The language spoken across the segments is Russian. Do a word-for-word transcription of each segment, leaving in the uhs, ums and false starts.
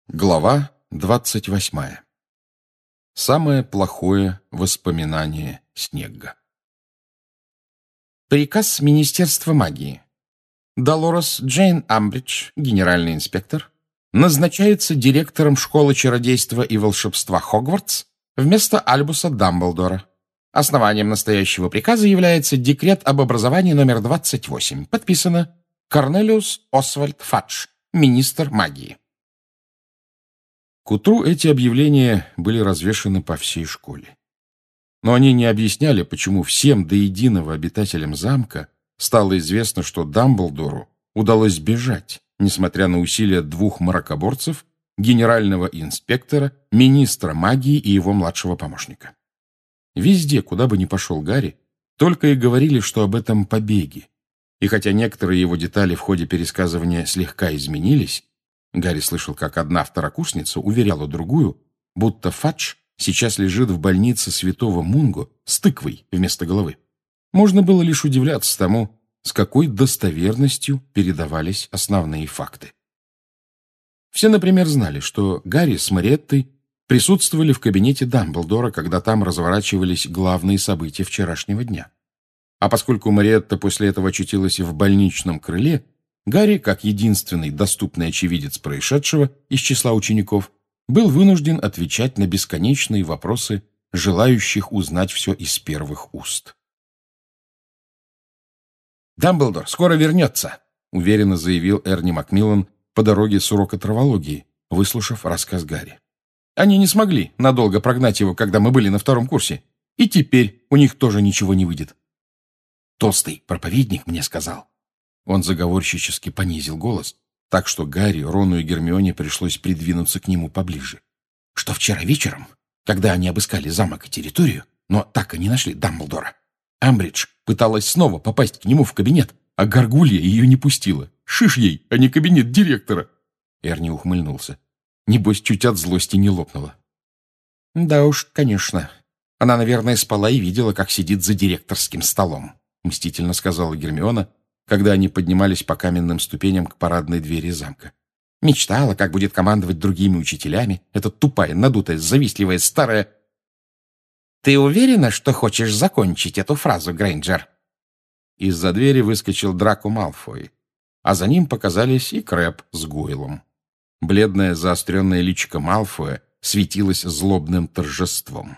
Глава двадцать восьмая. Самое плохое воспоминание Снегга. Приказ Министерства магии. Долорес Джейн Амбридж, генеральный инспектор, назначается директором школы чародейства и волшебства Хогвартс вместо Альбуса Дамблдора. Основанием настоящего приказа является декрет об образовании номер двадцать восемь. Подписано Корнелиус Освальд Фадж, министр магии. К утру эти объявления были развешаны по всей школе. Но они не объясняли, почему всем до единого обитателям замка стало известно, что Дамблдору удалось бежать, несмотря на усилия двух мракоборцев, генерального инспектора, министра магии и его младшего помощника. Везде, куда бы ни пошел Гарри, только и говорили, что об этом побеге. И хотя некоторые его детали в ходе пересказывания слегка изменились, Гарри слышал, как одна второкурсница уверяла другую, будто Фадж сейчас лежит в больнице святого Мунго с тыквой вместо головы. Можно было лишь удивляться тому, с какой достоверностью передавались основные факты. Все, например, знали, что Гарри с Мариеттой присутствовали в кабинете Дамблдора, когда там разворачивались главные события вчерашнего дня. А поскольку Мариетта после этого очутилась в больничном крыле, Гарри, как единственный доступный очевидец происшедшего из числа учеников, был вынужден отвечать на бесконечные вопросы желающих узнать все из первых уст. «Дамблдор скоро вернется», — уверенно заявил Эрни Макмиллан по дороге с урока травологии, выслушав рассказ Гарри. «Они не смогли надолго прогнать его, когда мы были на втором курсе, и теперь у них тоже ничего не выйдет. Толстый проповедник мне сказал». Он заговорщически понизил голос, так что Гарри, Рону и Гермионе пришлось придвинуться к нему поближе. Что вчера вечером, когда они обыскали замок и территорию, но так и не нашли Дамблдора, Амбридж пыталась снова попасть к нему в кабинет, а Гаргулья ее не пустила. Шиш ей, а не кабинет директора. Эрни ухмыльнулся. Небось, чуть от злости не лопнула. Да уж, конечно. Она, наверное, спала и видела, как сидит за директорским столом, мстительно сказала Гермиона, когда они поднимались по каменным ступеням к парадной двери замка. Мечтала, как будет командовать другими учителями, эта тупая, надутая, завистливая, старая... «Ты уверена, что хочешь закончить эту фразу, Грейнджер?» Из-за двери выскочил Драко Малфой, а за ним показались и Крэб с Гойлом. Бледное заостренное личико Малфоя светилось злобным торжеством.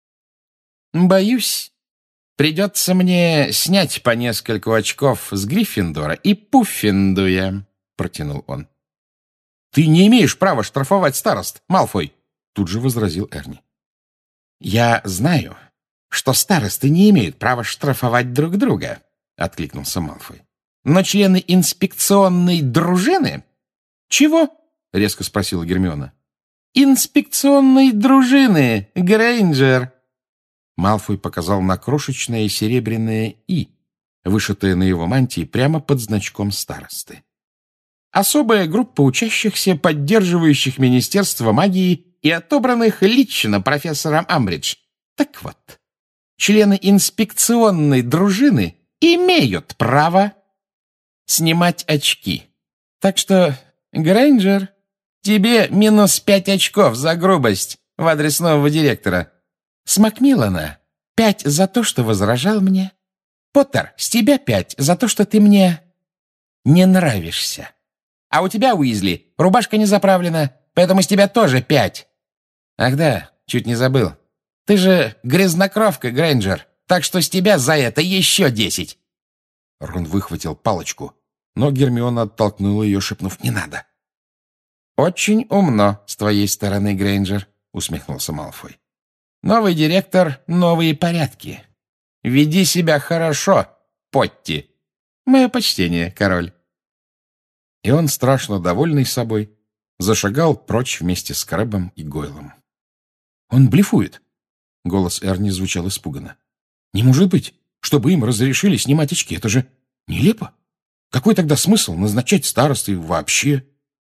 «Боюсь, придется мне снять по нескольку очков с Гриффиндора и Пуффендуя», — протянул он. «Ты не имеешь права штрафовать старост, Малфой», — тут же возразил Эрни. «Я знаю, что старосты не имеют права штрафовать друг друга», — откликнулся Малфой. «Но члены инспекционной дружины...» «Чего?» — резко спросила Гермиона. «Инспекционной дружины, Грейнджер!» Малфой показал на крошечное серебряное «и», вышитое на его мантии прямо под значком старосты. «Особая группа учащихся, поддерживающих Министерство магии и отобранных лично профессором Амбридж. Так вот, члены инспекционной дружины имеют право снимать очки. Так что, Грейнджер, тебе минус пять очков за грубость в адрес нового директора. С Макмиллана пять за то, что возражал мне. Поттер, с тебя пять за то, что ты мне не нравишься. А у тебя, Уизли, рубашка не заправлена, поэтому с тебя тоже пять. Ах да, чуть не забыл. Ты же грязнокровка, Грейнджер, так что с тебя за это еще десять. Рон выхватил палочку, но Гермиона оттолкнула ее, шепнув «не надо». «Очень умно с твоей стороны, Грейнджер», — усмехнулся Малфой. «Новый директор, новые порядки. Веди себя хорошо, Потти. Мое почтение, король». И он, страшно довольный собой, зашагал прочь вместе с Крэбом и Гойлом. «Он блефует!» — голос Эрни звучал испуганно. «Не может быть, чтобы им разрешили снимать очки. Это же нелепо. Какой тогда смысл назначать старосты вообще?»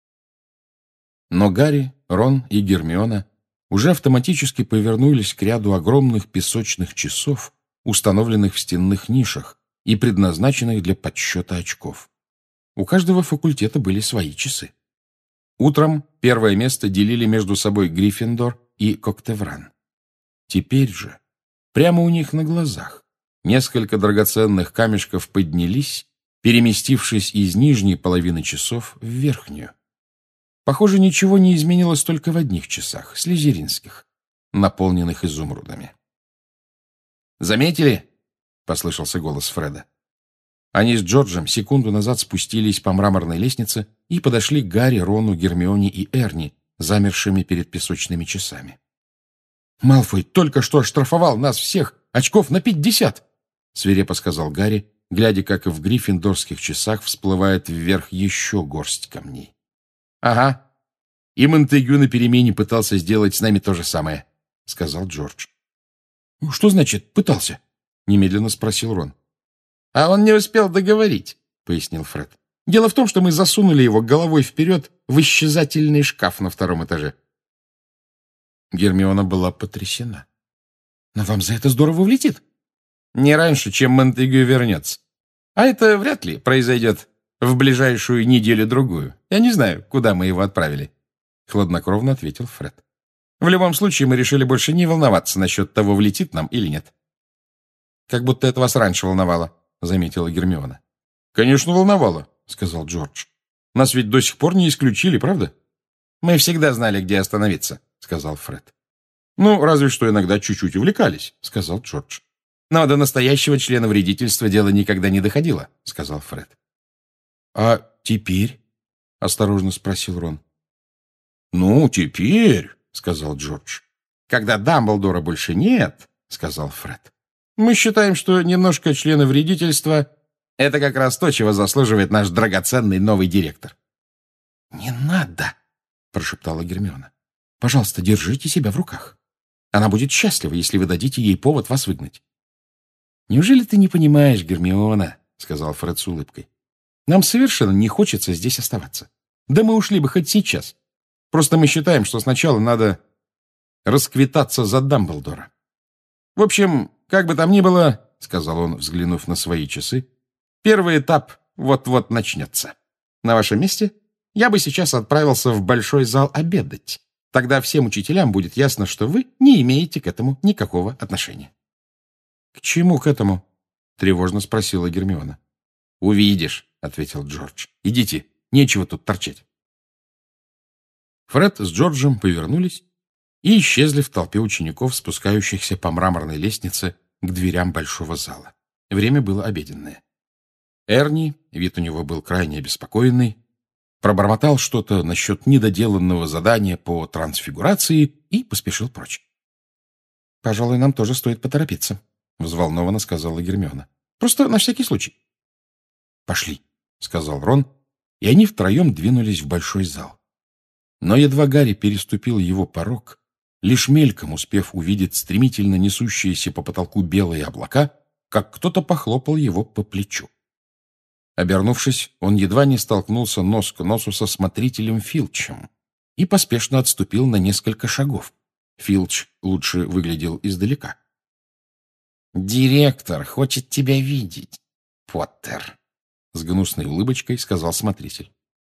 Но Гарри, Рон и Гермиона уже автоматически повернулись к ряду огромных песочных часов, установленных в стенных нишах и предназначенных для подсчета очков. У каждого факультета были свои часы. Утром, перед Первое место делили между собой Гриффиндор и Коктевран. Теперь же, прямо у них на глазах, несколько драгоценных камешков поднялись, переместившись из нижней половины часов в верхнюю. Похоже, ничего не изменилось только в одних часах, слизеринских, наполненных изумрудами. «Заметили?» — послышался голос Фреда. Они с Джорджем секунду назад спустились по мраморной лестнице и подошли к Гарри, Рону, Гермионе и Эрни, замершими перед песочными часами. «Малфой только что оштрафовал нас всех очков на пятьдесят!» — свирепо сказал Гарри, глядя, как в гриффиндорских часах всплывает вверх еще горсть камней. «Ага. И Монтегю на перемене пытался сделать с нами то же самое», — сказал Джордж. «Что значит «пытался»?» — немедленно спросил Рон. «А он не успел договорить», — пояснил Фред. «Дело в том, что мы засунули его головой вперед в исчезательный шкаф на втором этаже». Гермиона была потрясена. «Но вам за это здорово влетит». «Не раньше, чем Монтегю вернется. А это вряд ли произойдет в ближайшую неделю-другую. Я не знаю, куда мы его отправили», — хладнокровно ответил Фред. «В любом случае, мы решили больше не волноваться насчет того, влетит нам или нет». «Как будто это вас раньше волновало», — заметила Гермиона. «Конечно, волновало», — сказал Джордж. «Нас ведь до сих пор не исключили, правда?» «Мы всегда знали, где остановиться», — сказал Фред. «Ну, разве что иногда чуть-чуть увлекались», — сказал Джордж. «Но до настоящего члена вредительства дело никогда не доходило», — сказал Фред. «А теперь?» — осторожно спросил Рон. «Ну, теперь», — сказал Джордж. «Когда Дамблдора больше нет», — сказал Фред. «Мы считаем, что немножко члена вредительства — это как раз то, чего заслуживает наш драгоценный новый директор». «Не надо», — прошептала Гермиона. «Пожалуйста, держите себя в руках. Она будет счастлива, если вы дадите ей повод вас выгнать». «Неужели ты не понимаешь, Гермиона?» — сказал Фред с улыбкой. «Нам совершенно не хочется здесь оставаться. Да мы ушли бы хоть сейчас. Просто мы считаем, что сначала надо расквитаться за Дамблдора. В общем, как бы там ни было, — сказал он, взглянув на свои часы, — первый этап вот-вот начнется. На вашем месте я бы сейчас отправился в большой зал обедать. Тогда всем учителям будет ясно, что вы не имеете к этому никакого отношения». «К чему к этому?» — тревожно спросила Гермиона. «Увидишь», — ответил Джордж. «Идите, нечего тут торчать». Фред с Джорджем повернулись и исчезли в толпе учеников, спускающихся по мраморной лестнице к дверям большого зала. Время было обеденное. Эрни, вид у него был крайне обеспокоенный, пробормотал что-то насчет недоделанного задания по трансфигурации и поспешил прочь. «Пожалуй, нам тоже стоит поторопиться», — взволнованно сказала Гермиона. «Просто на всякий случай». «Пошли», — сказал Рон, и они втроем двинулись в большой зал. Но едва Гарри переступил его порог, лишь мельком успев увидеть стремительно несущиеся по потолку белые облака, как кто-то похлопал его по плечу. Обернувшись, он едва не столкнулся нос к носу со смотрителем Филчем и поспешно отступил на несколько шагов. Филч лучше выглядел издалека. «Директор хочет тебя видеть, Поттер», — с гнусной улыбочкой сказал смотритель.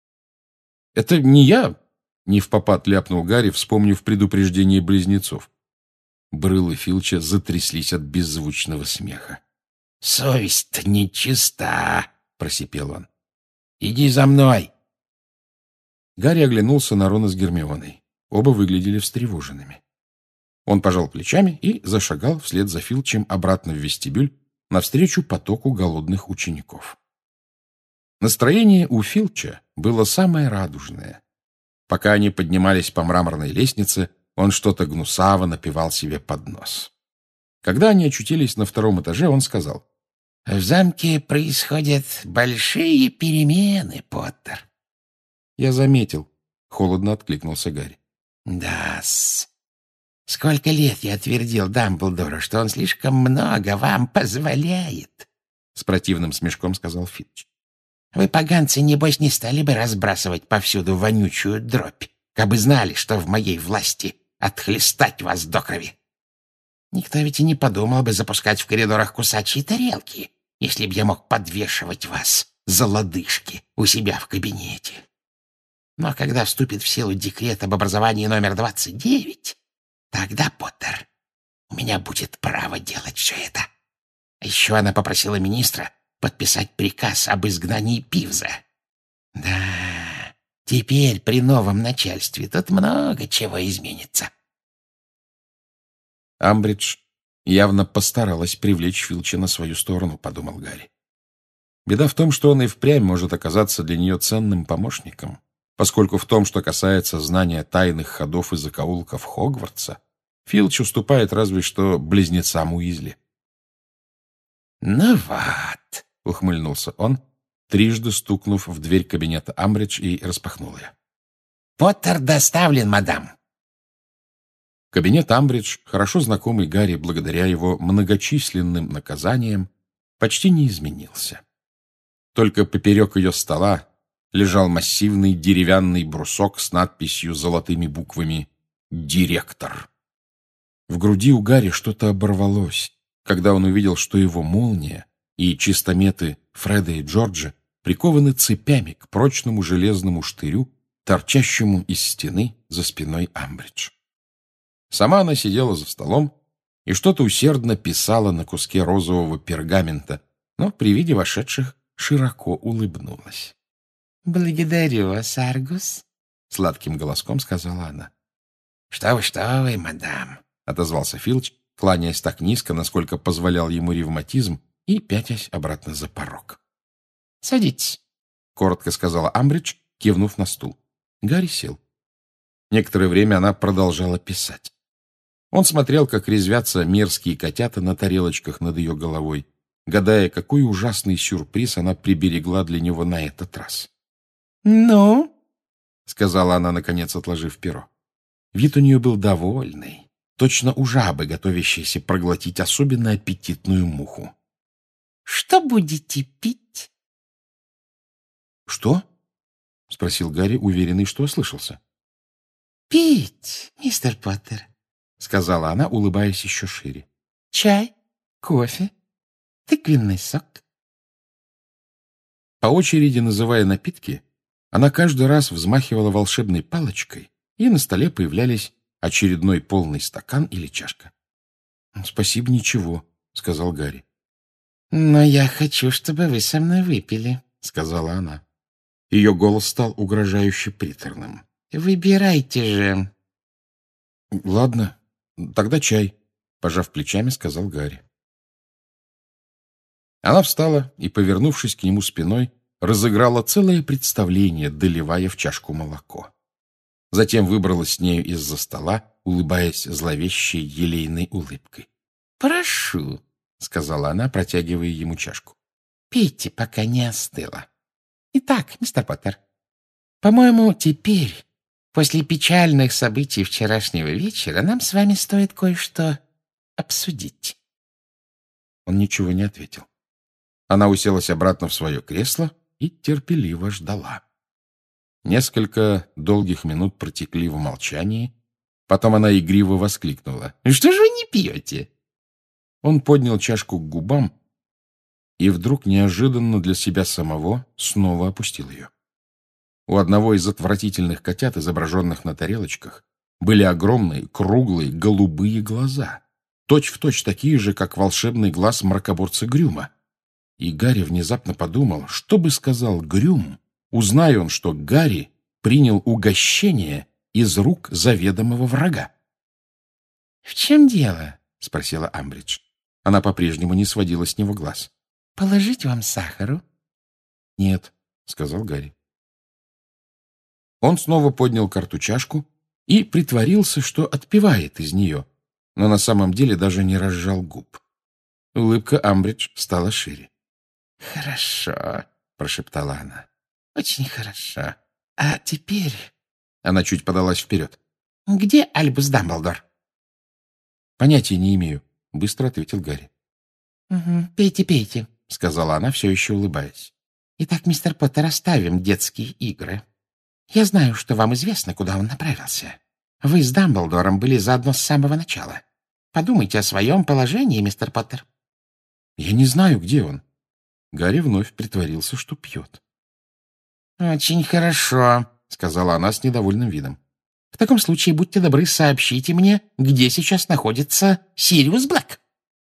«Это не я», — невпопад ляпнул Гарри, вспомнив предупреждение близнецов. Брылы Филча затряслись от беззвучного смеха. «Совесть-то нечиста», — просипел он. «Иди за мной». Гарри оглянулся на Рона с Гермионой. Оба выглядели встревоженными. Он пожал плечами и зашагал вслед за Филчем обратно в вестибюль навстречу потоку голодных учеников. Настроение у Филча было самое радужное. Пока они поднимались по мраморной лестнице, он что-то гнусаво напевал себе под нос. Когда они очутились на втором этаже, он сказал: «В замке происходят большие перемены, Поттер». «Я заметил», — холодно откликнулся Гарри. «Да-с. Сколько лет я твердил Дамблдору, что он слишком много вам позволяет», — с противным смешком сказал Филч. «Вы, поганцы, небось, не стали бы разбрасывать повсюду вонючую дробь, кабы знали, что в моей власти отхлестать вас до крови. Никто ведь и не подумал бы запускать в коридорах кусачие тарелки, если б я мог подвешивать вас за лодыжки у себя в кабинете. Но когда вступит в силу декрет об образовании номер двадцать девять, тогда, Поттер, у меня будет право делать все это. А еще она попросила министра подписать приказ об изгнании Пивза. Да, теперь при новом начальстве тут много чего изменится. Амбридж явно постаралась привлечь Филча на свою сторону, подумал Гарри. Беда в том, что он и впрямь может оказаться для нее ценным помощником, поскольку в том, что касается знания тайных ходов и закоулков Хогвартса, Филч уступает разве что близнецам Уизли. «Ну вот», — ухмыльнулся он, трижды стукнув в дверь кабинета Амбридж и распахнул ее. «Поттер доставлен, мадам». Кабинет Амбридж, хорошо знакомый Гарри благодаря его многочисленным наказаниям, почти не изменился. Только поперек ее стола лежал массивный деревянный брусок с надписью золотыми буквами «Директор». В груди у Гарри что-то оборвалось, когда он увидел, что его молния и чистометы Фреда и Джорджа прикованы цепями к прочному железному штырю, торчащему из стены за спиной Амбридж. Сама она сидела за столом и что-то усердно писала на куске розового пергамента, но при виде вошедших широко улыбнулась. «Благодарю вас, Аргус», — сладким голоском сказала она. «Что вы, что вы, мадам», — отозвался Филч, кланяясь так низко, насколько позволял ему ревматизм, и пятясь обратно за порог. «Садитесь», — коротко сказала Амбридж, кивнув на стул. Гарри сел. Некоторое время она продолжала писать. Он смотрел, как резвятся мерзкие котята на тарелочках над ее головой, гадая, какой ужасный сюрприз она приберегла для него на этот раз. «Ну?» — сказала она, наконец, отложив перо. Вид у нее был довольный, точно у жабы, готовящейся проглотить особенно аппетитную муху. «Что будете пить?» «Что?» — спросил Гарри, уверенный, что ослышался. «Пить, мистер Поттер», — сказала она, улыбаясь еще шире. «Чай, кофе, тыквенный сок». По очереди называя напитки, она каждый раз взмахивала волшебной палочкой, и на столе появлялись очередной полный стакан или чашка. — Спасибо, ничего, — сказал Гарри. — Но я хочу, чтобы вы со мной выпили, — сказала она. Ее голос стал угрожающе приторным. — Выбирайте же. — Ладно, тогда чай, — пожав плечами, сказал Гарри. Она встала и, повернувшись к нему спиной, разыграла целое представление, доливая в чашку молоко. Затем выбралась с нею из-за стола, улыбаясь зловещей елейной улыбкой. — Прошу, — сказала она, протягивая ему чашку. — Пейте, пока не остыло. Итак, мистер Поттер, по-моему, теперь, после печальных событий вчерашнего вечера, нам с вами стоит кое-что обсудить. Он ничего не ответил. Она уселась обратно в свое кресло и терпеливо ждала. Несколько долгих минут протекли в молчании. Потом она игриво воскликнула: — Что же вы не пьете? Он поднял чашку к губам и вдруг неожиданно для себя самого снова опустил ее. У одного из отвратительных котят, изображенных на тарелочках, были огромные, круглые, голубые глаза, точь-в-точь такие же, как волшебный глаз мракоборца Грюма. И Гарри внезапно подумал, что бы сказал Грюм, узнай он, что Гарри принял угощение из рук заведомого врага. — В чем дело? — спросила Амбридж. Она по-прежнему не сводила с него глаз. — Положить вам сахару? — Нет, — сказал Гарри. Он снова поднял карту-чашку и притворился, что отпивает из нее, но на самом деле даже не разжал губ. Улыбка Амбридж стала шире. — Хорошо, — прошептала она. — Очень хорошо. А теперь... Она чуть подалась вперед. — Где Альбус Дамблдор? — Понятия не имею, — быстро ответил Гарри. — Угу, пейте, пейте, — сказала она, все еще улыбаясь. — Итак, мистер Поттер, оставим детские игры. Я знаю, что вам известно, куда он направился. Вы с Дамблдором были заодно с самого начала. Подумайте о своем положении, мистер Поттер. — Я не знаю, где он. Гарри вновь притворился, что пьет. — Очень хорошо, — сказала она с недовольным видом. — В таком случае, будьте добры, сообщите мне, где сейчас находится Сириус Блэк.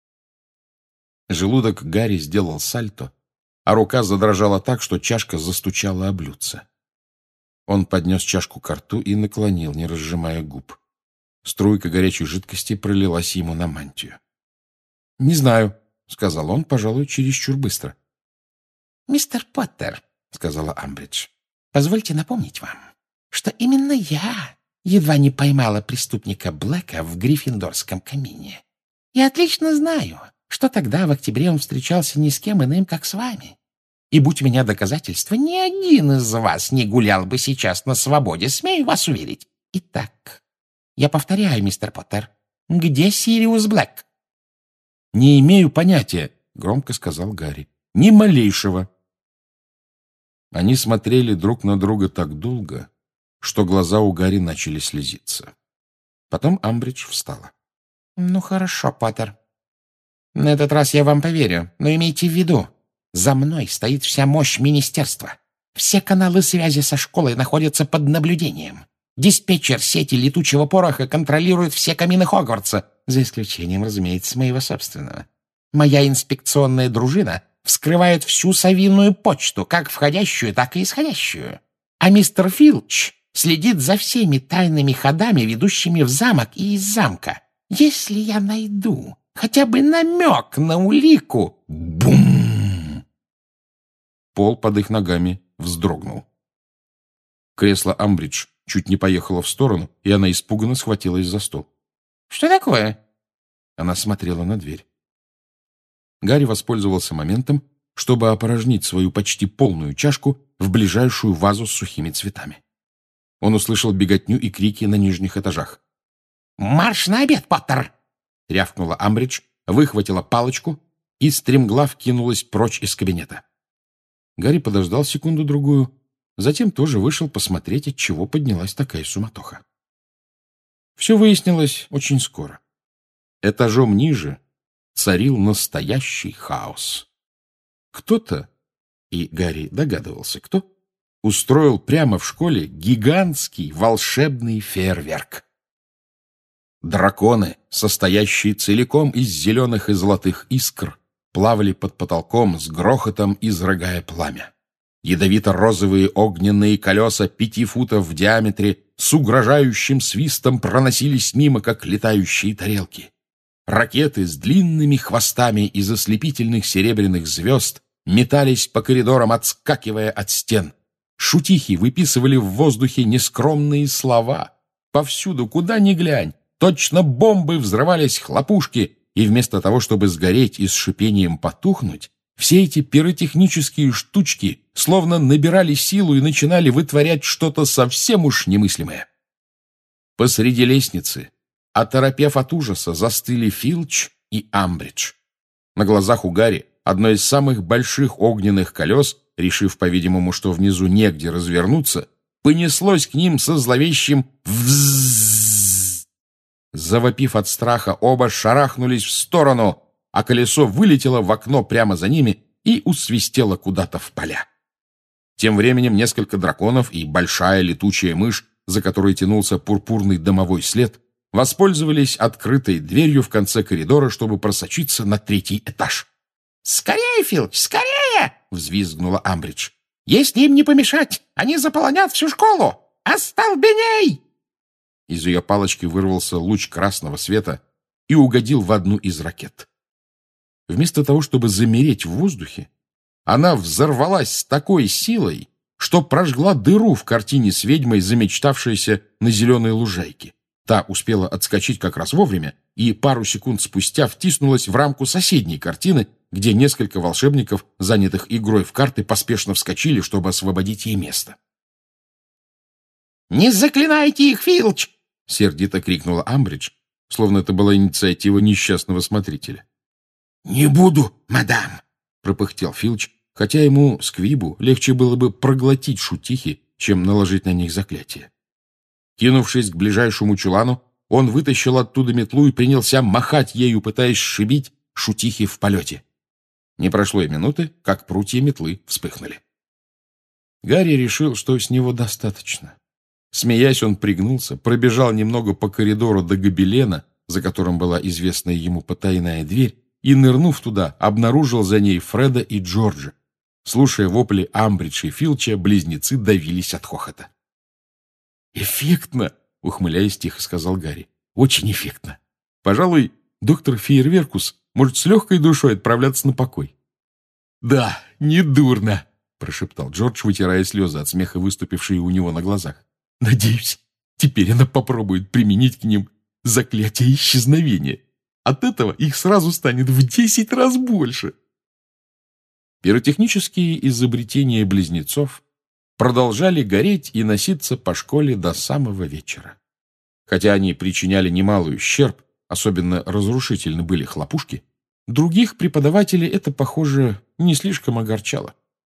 Желудок Гарри сделал сальто, а рука задрожала так, что чашка застучала о блюдце. Он поднес чашку ко рту и наклонил, не разжимая губ. Струйка горячей жидкости пролилась ему на мантию. — Не знаю, — сказал он, пожалуй, чересчур быстро. — Мистер Поттер, — сказала Амбридж, — позвольте напомнить вам, что именно я едва не поймала преступника Блэка в Гриффиндорском камине. Я отлично знаю, что тогда, в октябре, он встречался ни с кем иным, как с вами. И будь у меня доказательства, ни один из вас не гулял бы сейчас на свободе, смею вас уверить. Итак, я повторяю, мистер Поттер, где Сириус Блэк? — Не имею понятия, — громко сказал Гарри. — Ни малейшего. Они смотрели друг на друга так долго, что глаза у Гарри начали слезиться. Потом Амбридж встала. — Ну, хорошо, Поттер. На этот раз я вам поверю, но имейте в виду, за мной стоит вся мощь министерства. Все каналы связи со школой находятся под наблюдением. Диспетчер сети летучего пороха контролирует все камины Хогвартса, за исключением, разумеется, моего собственного. Моя инспекционная дружина вскрывает всю совиную почту, как входящую, так и исходящую. А мистер Филч следит за всеми тайными ходами, ведущими в замок и из замка. Если я найду хотя бы намек на улику... Бум! Пол под их ногами вздрогнул. Кресло Амбридж чуть не поехало в сторону, и она испуганно схватилась за стол. — Что такое? Она смотрела на дверь. Гарри воспользовался моментом, чтобы опорожнить свою почти полную чашку в ближайшую вазу с сухими цветами. Он услышал беготню и крики на нижних этажах. «Марш на обед, Поттер!» — рявкнула Амбридж, выхватила палочку и стремглав кинулась прочь из кабинета. Гарри подождал секунду-другую, затем тоже вышел посмотреть, от чего поднялась такая суматоха. Все выяснилось очень скоро. Этажом ниже царил настоящий хаос. Кто-то, и Гарри догадывался, кто, устроил прямо в школе гигантский волшебный фейерверк. Драконы, состоящие целиком из зеленых и золотых искр, плавали под потолком с грохотом, изрыгая пламя. Ядовито-розовые огненные колеса пяти футов в диаметре с угрожающим свистом проносились мимо, как летающие тарелки. Ракеты с длинными хвостами из ослепительных серебряных звезд метались по коридорам, отскакивая от стен. Шутихи выписывали в воздухе нескромные слова. Повсюду, куда ни глянь, точно бомбы взрывались хлопушки, и вместо того, чтобы сгореть и с шипением потухнуть, все эти пиротехнические штучки словно набирали силу и начинали вытворять что-то совсем уж немыслимое. Посреди лестницы, оторопев от ужаса, застыли Филч и Амбридж. На глазах у Гарри одно из самых больших огненных колес, решив, по-видимому, что внизу негде развернуться, понеслось к ним со зловещим «вззззз». Завопив от страха, оба шарахнулись в сторону, а колесо вылетело в окно прямо за ними и усвистело куда-то в поля. Тем временем несколько драконов и большая летучая мышь, за которой тянулся пурпурный дымовой след, воспользовались открытой дверью в конце коридора, чтобы просочиться на третий этаж. «Скорее, Филч, скорее!» — взвизгнула Амбридж. «Если им не помешать, они заполонят всю школу! Остолбеней!» Из ее палочки вырвался луч красного света и угодил в одну из ракет. Вместо того, чтобы замереть в воздухе, она взорвалась с такой силой, что прожгла дыру в картине с ведьмой, замечтавшейся на зеленой лужайке. Та успела отскочить как раз вовремя и пару секунд спустя втиснулась в рамку соседней картины, где несколько волшебников, занятых игрой в карты, поспешно вскочили, чтобы освободить ей место. «Не заклинайте их, Филч!» — сердито крикнула Амбридж, словно это была инициатива несчастного смотрителя. «Не буду, мадам!» — пропыхтел Филч, хотя ему, Сквибу, легче было бы проглотить шутихи, чем наложить на них заклятие. Кинувшись к ближайшему чулану, он вытащил оттуда метлу и принялся махать ею, пытаясь сшибить шутихи в полете. Не прошло и минуты, как прутья метлы вспыхнули. Гарри решил, что с него достаточно. Смеясь, он пригнулся, пробежал немного по коридору до гобелена, за которым была известная ему потайная дверь, и, нырнув туда, обнаружил за ней Фреда и Джорджа. Слушая вопли Амбридж и Филча, близнецы давились от хохота. «Эффектно!» — ухмыляясь, тихо сказал Гарри. «Очень эффектно. Пожалуй, доктор Фейерверкус может с легкой душой отправляться на покой». «Да, недурно!» — прошептал Джордж, вытирая слезы от смеха, выступившие у него на глазах. «Надеюсь, теперь она попробует применить к ним заклятие исчезновения. От этого их сразу станет в десять раз больше». Пиротехнические изобретения близнецов продолжали гореть и носиться по школе до самого вечера. Хотя они причиняли немалый ущерб, особенно разрушительны были хлопушки, других преподавателей это, похоже, не слишком огорчало.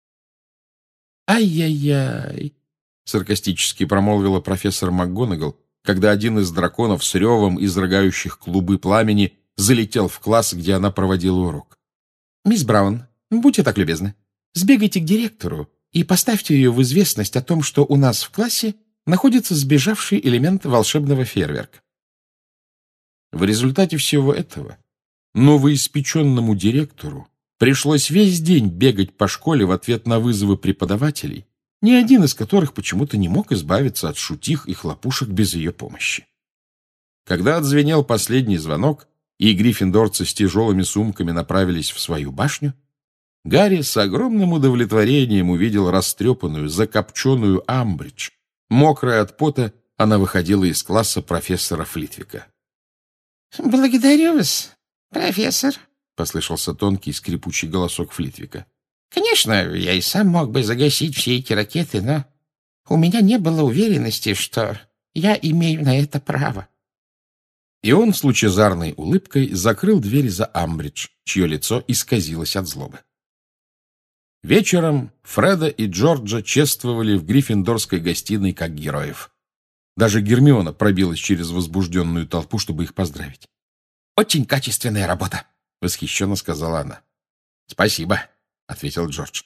«Ай-яй-яй!» — саркастически промолвила профессор МакГонагал, когда один из драконов с ревом, изрыгающих клубы пламени, залетел в класс, где она проводила урок. «Мисс Браун, будьте так любезны, сбегайте к директору и поставьте ее в известность о том, что у нас в классе находится сбежавший элемент волшебного фейерверка». В результате всего этого новоиспеченному директору пришлось весь день бегать по школе в ответ на вызовы преподавателей, ни один из которых почему-то не мог избавиться от шутих и хлопушек без ее помощи. Когда отзвенел последний звонок, и гриффиндорцы с тяжелыми сумками направились в свою башню, Гарри с огромным удовлетворением увидел растрепанную, закопченную Амбридж. Мокрая от пота, она выходила из класса профессора Флитвика. «Благодарю вас, профессор», — послышался тонкий скрипучий голосок Флитвика. «Конечно, я и сам мог бы загасить все эти ракеты, но у меня не было уверенности, что я имею на это право». И он с лучезарной улыбкой закрыл дверь за Амбридж, чье лицо исказилось от злобы. Вечером Фреда и Джорджа чествовали в гриффиндорской гостиной как героев. Даже Гермиона пробилась через возбужденную толпу, чтобы их поздравить. «Очень качественная работа», — восхищенно сказала она. «Спасибо», — ответил Джордж.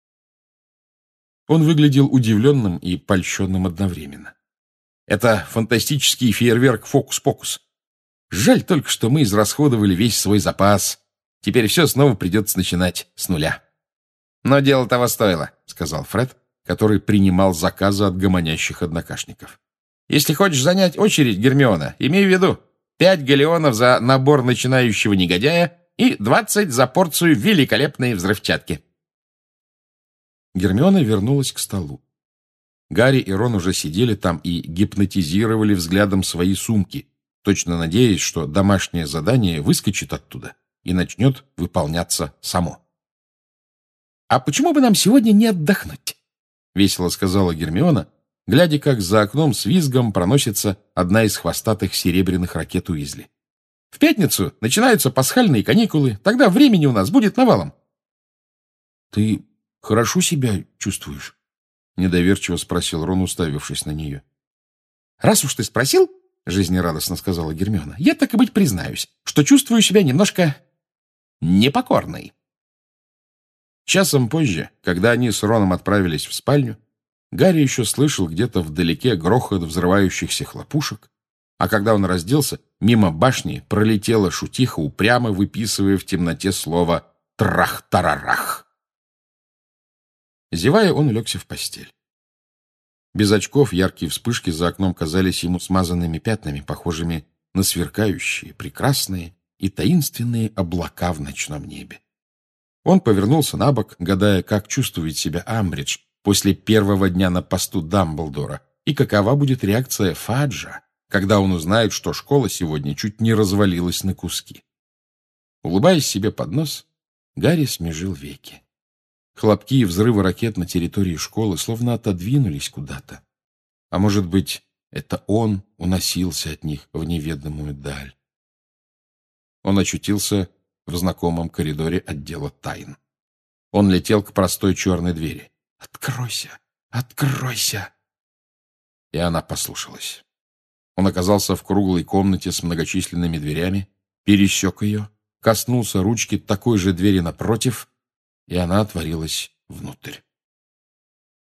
Он выглядел удивленным и польщенным одновременно. «Это фантастический фейерверк «Фокус-покус». Жаль только, что мы израсходовали весь свой запас. Теперь все снова придется начинать с нуля». «Но дело того стоило», — сказал Фред, который принимал заказы от гомонящих однокашников. «Если хочешь занять очередь, Гермиона, имей в виду, пять галеонов за набор начинающего негодяя и двадцать за порцию великолепной взрывчатки». Гермиона вернулась к столу. Гарри и Рон уже сидели там и гипнотизировали взглядом свои сумки, точно надеясь, что домашнее задание выскочит оттуда и начнет выполняться само. «А почему бы нам сегодня не отдохнуть?» — весело сказала Гермиона, глядя, как за окном с визгом проносится одна из хвостатых серебряных ракет Уизли. «В пятницу начинаются пасхальные каникулы, тогда времени у нас будет навалом». «Ты хорошо себя чувствуешь?» — недоверчиво спросил Рон, уставившись на нее. «Раз уж ты спросил, — жизнерадостно сказала Гермиона, — я, так и быть, признаюсь, что чувствую себя немножко непокорной». Часом позже, когда они с Роном отправились в спальню, Гарри еще слышал где-то вдалеке грохот взрывающихся хлопушек, а когда он разделся, мимо башни пролетела шутиха, упрямо выписывая в темноте слово «трах-тарарах». Зевая, он улегся в постель. Без очков яркие вспышки за окном казались ему смазанными пятнами, похожими на сверкающие, прекрасные и таинственные облака в ночном небе. Он повернулся на бок, гадая, как чувствует себя Амбридж после первого дня на посту Дамблдора и какова будет реакция Фаджа, когда он узнает, что школа сегодня чуть не развалилась на куски. Улыбаясь себе под нос, Гарри смежил веки. Хлопки и взрывы ракет на территории школы словно отодвинулись куда-то. А может быть, это он уносился от них в неведомую даль. Он очутился в знакомом коридоре отдела тайн. Он летел к простой черной двери. «Откройся! Откройся!» И она послушалась. Он оказался в круглой комнате с многочисленными дверями, пересек ее, коснулся ручки такой же двери напротив, и она отворилась внутрь.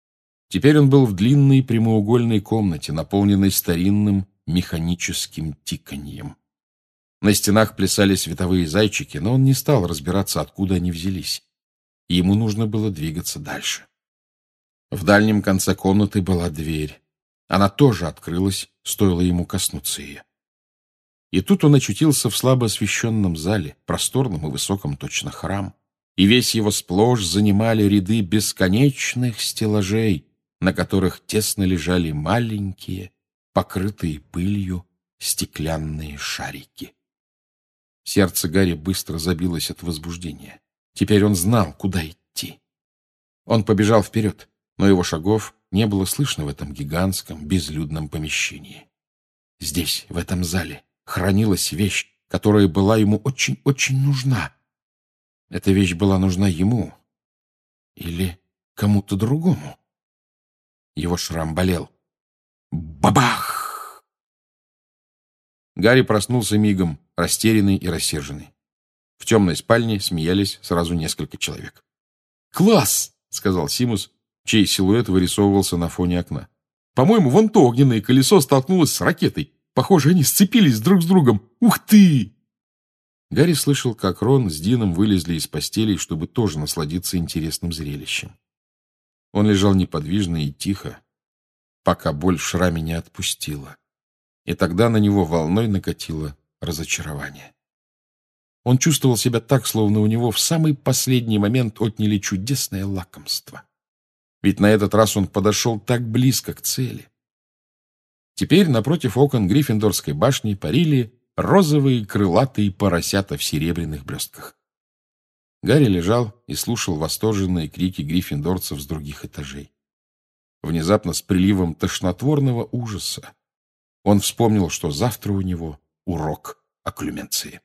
Теперь он был в длинной прямоугольной комнате, наполненной старинным механическим тиканьем. На стенах плясали световые зайчики, но он не стал разбираться, откуда они взялись. Ему нужно было двигаться дальше. В дальнем конце комнаты была дверь. Она тоже открылась, стоило ему коснуться ее. И тут он очутился в слабо освещенном зале, просторном и высоком, точно храм, и весь его сплошь занимали ряды бесконечных стеллажей, на которых тесно лежали маленькие, покрытые пылью, стеклянные шарики. Сердце Гарри быстро забилось от возбуждения. Теперь он знал, куда идти. Он побежал вперед, но его шагов не было слышно в этом гигантском, безлюдном помещении. Здесь, в этом зале, хранилась вещь, которая была ему очень-очень нужна. Эта вещь была нужна ему или кому-то другому. Его шрам болел. Бабах! Гарри проснулся мигом, растерянный и рассерженный. В темной спальне смеялись сразу несколько человек. «Класс!» — сказал Симус, чей силуэт вырисовывался на фоне окна. «По-моему, вон то огненное колесо столкнулось с ракетой. Похоже, они сцепились друг с другом. Ух ты!» Гарри слышал, как Рон с Дином вылезли из постелей, чтобы тоже насладиться интересным зрелищем. Он лежал неподвижно и тихо, пока боль в шраме не отпустила. И тогда на него волной накатило разочарование. Он чувствовал себя так, словно у него в самый последний момент отняли чудесное лакомство. Ведь на этот раз он подошел так близко к цели. Теперь напротив окон Гриффиндорской башни парили розовые крылатые поросята в серебряных блестках. Гарри лежал и слушал восторженные крики гриффиндорцев с других этажей. Внезапно, с приливом тошнотворного ужаса, он вспомнил, что завтра у него урок окклюменции.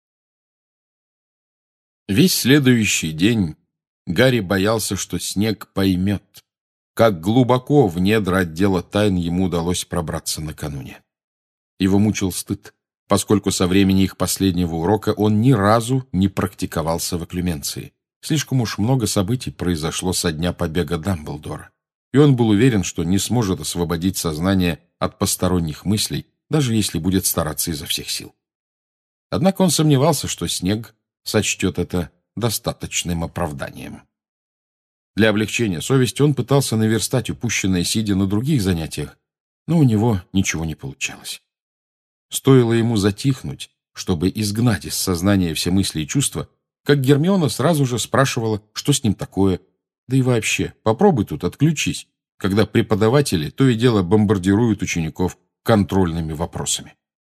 Весь следующий день Гарри боялся, что Снег поймет, как глубоко в недра отдела тайн ему удалось пробраться накануне. Его мучил стыд, поскольку со времени их последнего урока он ни разу не практиковался в окклюменции. Слишком уж много событий произошло со дня побега Дамблдора, и он был уверен, что не сможет освободить сознание от посторонних мыслей, даже если будет стараться изо всех сил. Однако он сомневался, что Снег сочтет это достаточным оправданием. Для облегчения совести он пытался наверстать упущенное, сидя на других занятиях, но у него ничего не получалось. Стоило ему затихнуть, чтобы изгнать из сознания все мысли и чувства, как Гермиона сразу же спрашивала, что с ним такое. Да и вообще, попробуй тут отключись, когда преподаватели то и дело бомбардируют учеников контрольными вопросами.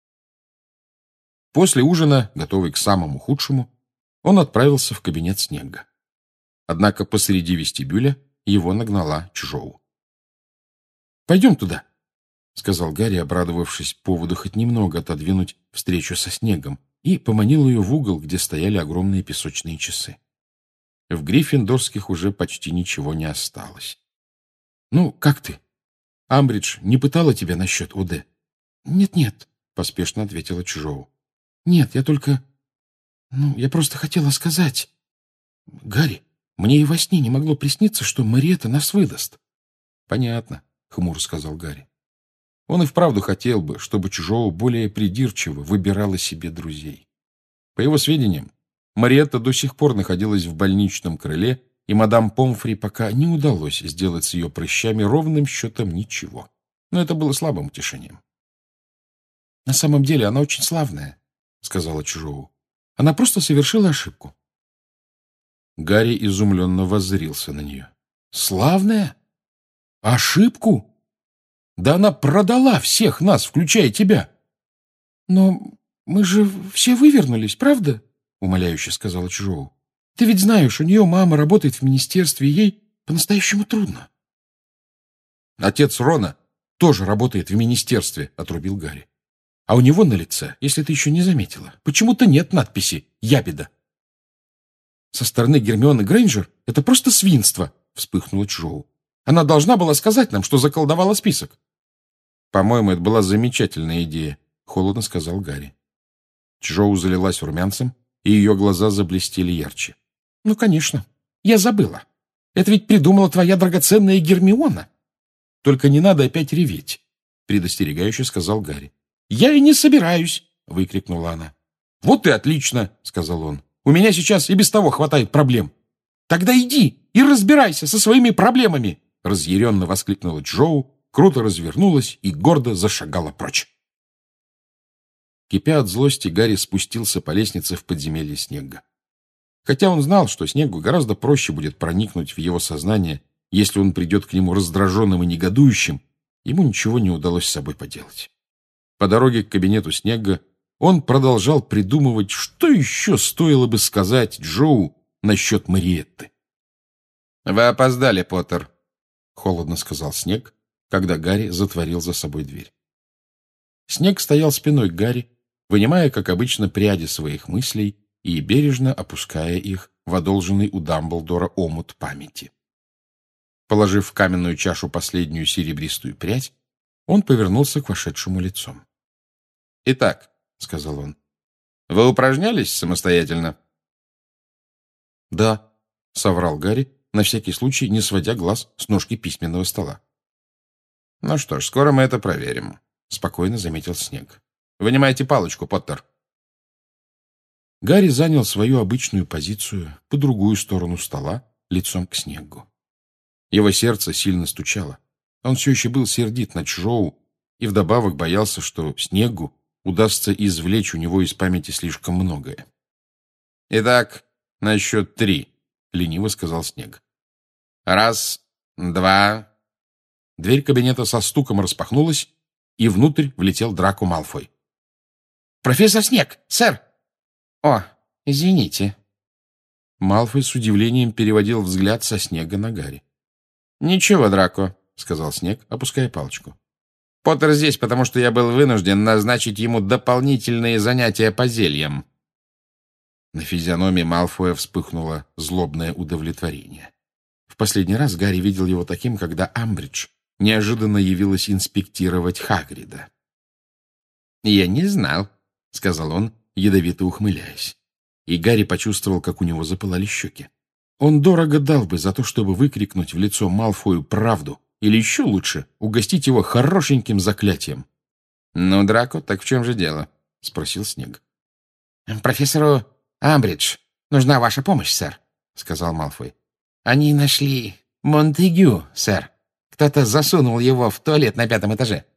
После ужина, готовый к самому худшему, он отправился в кабинет Снегга. Однако посреди вестибюля его нагнала Чжоу. «Пойдем туда», — сказал Гарри, обрадовавшись поводу хоть немного отодвинуть встречу со Снегом, и поманил ее в угол, где стояли огромные песочные часы. В гриффиндорских уже почти ничего не осталось. «Ну, как ты? Амбридж не пытала тебя насчет ОД?» «Нет-нет», — поспешно ответила Чжоу. «Нет, я только... Ну, я просто хотела сказать... Гарри, мне и во сне не могло присниться, что Мариэтта нас выдаст». «Понятно», — хмуро сказал Гарри. Он и вправду хотел бы, чтобы Чжоу более придирчиво выбирала себе друзей. По его сведениям, Мариэтта до сих пор находилась в больничном крыле, и мадам Помфри пока не удалось сделать с ее прыщами ровным счетом ничего. Но это было слабым утешением. «На самом деле она очень славная», — сказала Чжоу. «Она просто совершила ошибку». Гарри изумленно воззрился на нее. «Славная? Ошибку? Да она продала всех нас, включая тебя!» «Но мы же все вывернулись, правда?» — умоляюще сказала Чжоу. «Ты ведь знаешь, у нее мама работает в министерстве, и ей по-настоящему трудно». «Отец Рона тоже работает в министерстве», — отрубил Гарри. «А у него на лице, если ты еще не заметила, почему-то нет надписи «Ябеда». «Со стороны Гермионы Грейнджер это просто свинство», — вспыхнула Чжоу. «Она должна была сказать нам, что заколдовала список». «По-моему, это была замечательная идея», — холодно сказал Гарри. Чжоу залилась румянцем, и ее глаза заблестели ярче. «Ну, конечно. Я забыла. Это ведь придумала твоя драгоценная Гермиона. Только не надо опять реветь», — предостерегающе сказал Гарри. «Я и не собираюсь», — выкрикнула она. «Вот и отлично», — сказал он. «У меня сейчас и без того хватает проблем». «Тогда иди и разбирайся со своими проблемами», — разъяренно воскликнула Джоу, круто развернулась и гордо зашагала прочь. Кипя от злости, Гарри спустился по лестнице в подземелье Снегга. Хотя он знал, что Снеггу гораздо проще будет проникнуть в его сознание, если он придет к нему раздраженным и негодующим, ему ничего не удалось с собой поделать. По дороге к кабинету Снегга он продолжал придумывать, что еще стоило бы сказать Джоу насчет Мариетты. «Вы опоздали, Поттер», — холодно сказал Снегг, когда Гарри затворил за собой дверь. Снегг стоял спиной к Гарри, вынимая, как обычно, пряди своих мыслей и бережно опуская их в одолженный у Дамблдора омут памяти. Положив в каменную чашу последнюю серебристую прядь, он повернулся к вошедшему лицом. «Итак», — сказал он, — «вы упражнялись самостоятельно?» «Да», — соврал Гарри, на всякий случай не сводя глаз с ножки письменного стола. «Ну что ж, скоро мы это проверим», — спокойно заметил Снегг. «Вынимайте палочку, Поттер». Гарри занял свою обычную позицию по другую сторону стола, лицом к Снеггу. Его сердце сильно стучало. Он все еще был сердит на Джоу и вдобавок боялся, что Снеггу удастся извлечь у него из памяти слишком многое. «Итак, на счет три», — лениво сказал Снегг. «Раз, два...» Дверь кабинета со стуком распахнулась, и внутрь влетел Драко Малфой. «Профессор Снегг, сэр!» «О, извините». Малфой с удивлением переводил взгляд со Снегга на Гарри. «Ничего, Драко», — сказал Снегг, опуская палочку. «Поттер здесь, потому что я был вынужден назначить ему дополнительные занятия по зельям». На физиономии Малфоя вспыхнуло злобное удовлетворение. В последний раз Гарри видел его таким, когда Амбридж неожиданно явилась инспектировать Хагрида. «Я не знал», — сказал он, ядовито ухмыляясь. И Гарри почувствовал, как у него запылали щеки. Он дорого дал бы за то, чтобы выкрикнуть в лицо Малфою правду, или еще лучше, угостить его хорошеньким заклятием. «Ну, Драко, так в чем же дело?» — спросил Снегг. «Профессору Амбридж нужна ваша помощь, сэр», — сказал Малфой. «Они нашли Монтегю, сэр. Кто-то засунул его в туалет на пятом этаже».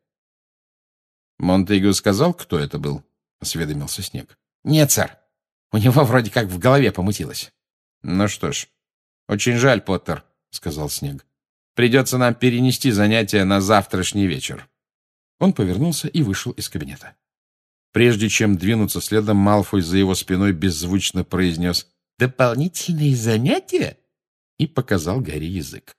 «Монтегю сказал, кто это был?» — осведомился Снегг. «Нет, сэр. У него вроде как в голове помутилось». «Ну что ж, очень жаль, Поттер», — сказал Снегг. «Придется нам перенести занятия на завтрашний вечер». Он повернулся и вышел из кабинета. Прежде чем двинуться следом, Малфой за его спиной беззвучно произнес «Дополнительные занятия?» и показал Гарри язык.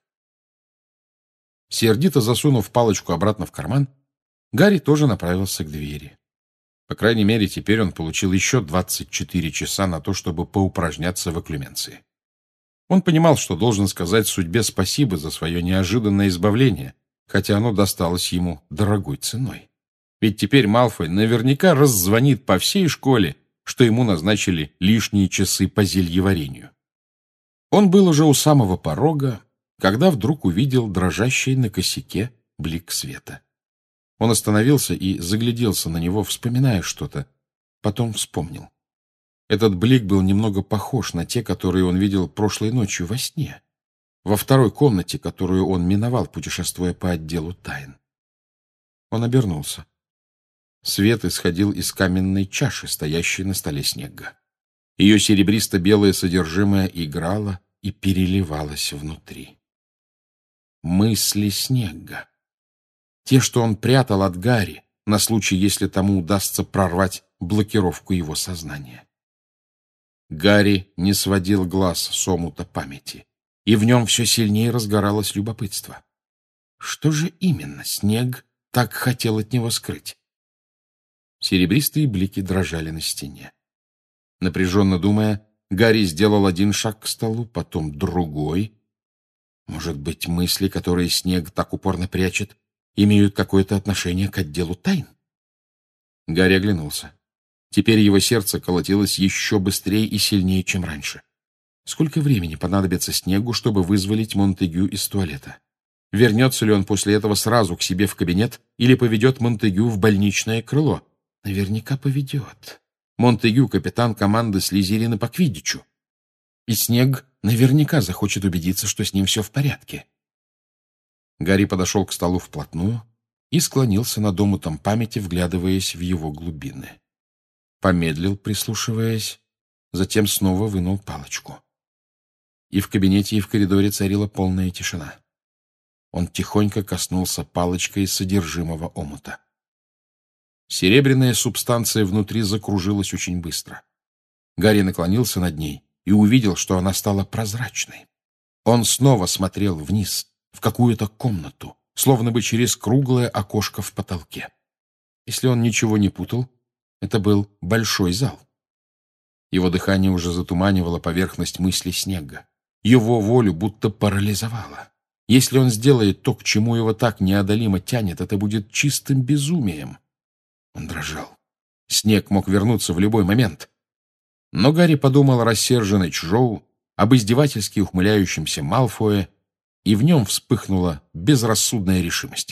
Сердито засунув палочку обратно в карман, Гарри тоже направился к двери. По крайней мере, теперь он получил еще двадцать четыре часа на то, чтобы поупражняться в окклюменции. Он понимал, что должен сказать судьбе спасибо за свое неожиданное избавление, хотя оно досталось ему дорогой ценой. Ведь теперь Малфой наверняка раззвонит по всей школе, что ему назначили лишние часы по зельеварению. Он был уже у самого порога, когда вдруг увидел дрожащий на косяке блик света. Он остановился и загляделся на него, вспоминая что-то. Потом вспомнил. Этот блик был немного похож на те, которые он видел прошлой ночью во сне, во второй комнате, которую он миновал, путешествуя по отделу тайн. Он обернулся. Свет исходил из каменной чаши, стоящей на столе Снегга. Ее серебристо-белое содержимое играло и переливалось внутри. Мысли Снегга. Те, что он прятал от Гарри, на случай, если тому удастся прорвать блокировку его сознания. Гарри не сводил глаз с омута памяти, и в нем все сильнее разгоралось любопытство. Что же именно Снегг так хотел от него скрыть? Серебристые блики дрожали на стене. Напряженно думая, Гарри сделал один шаг к столу, потом другой. Может быть, мысли, которые Снегг так упорно прячет, имеют какое-то отношение к отделу тайн? Гарри оглянулся. Теперь его сердце колотилось еще быстрее и сильнее, чем раньше. Сколько времени понадобится Снеггу, чтобы вызволить Монтегю из туалета? Вернется ли он после этого сразу к себе в кабинет или поведет Монтегю в больничное крыло? Наверняка поведет. Монтегю — капитан команды Слизерина по квиддичу. И Снегг наверняка захочет убедиться, что с ним все в порядке. Гарри подошел к столу вплотную и склонился над омутом памяти, вглядываясь в его глубины. Помедлил, прислушиваясь, затем снова вынул палочку. И в кабинете, и в коридоре царила полная тишина. Он тихонько коснулся палочкой содержимого омута. Серебряная субстанция внутри закружилась очень быстро. Гарри наклонился над ней и увидел, что она стала прозрачной. Он снова смотрел вниз, в какую-то комнату, словно бы через круглое окошко в потолке. Если он ничего не путал, это был большой зал. Его дыхание уже затуманивало поверхность мысли Снегга. Его волю будто парализовало. Если он сделает то, к чему его так неодолимо тянет, это будет чистым безумием. Он дрожал. Снегг мог вернуться в любой момент. Но Гарри подумал о рассерженной Чжоу, об издевательски ухмыляющемся Малфое, и в нем вспыхнула безрассудная решимость.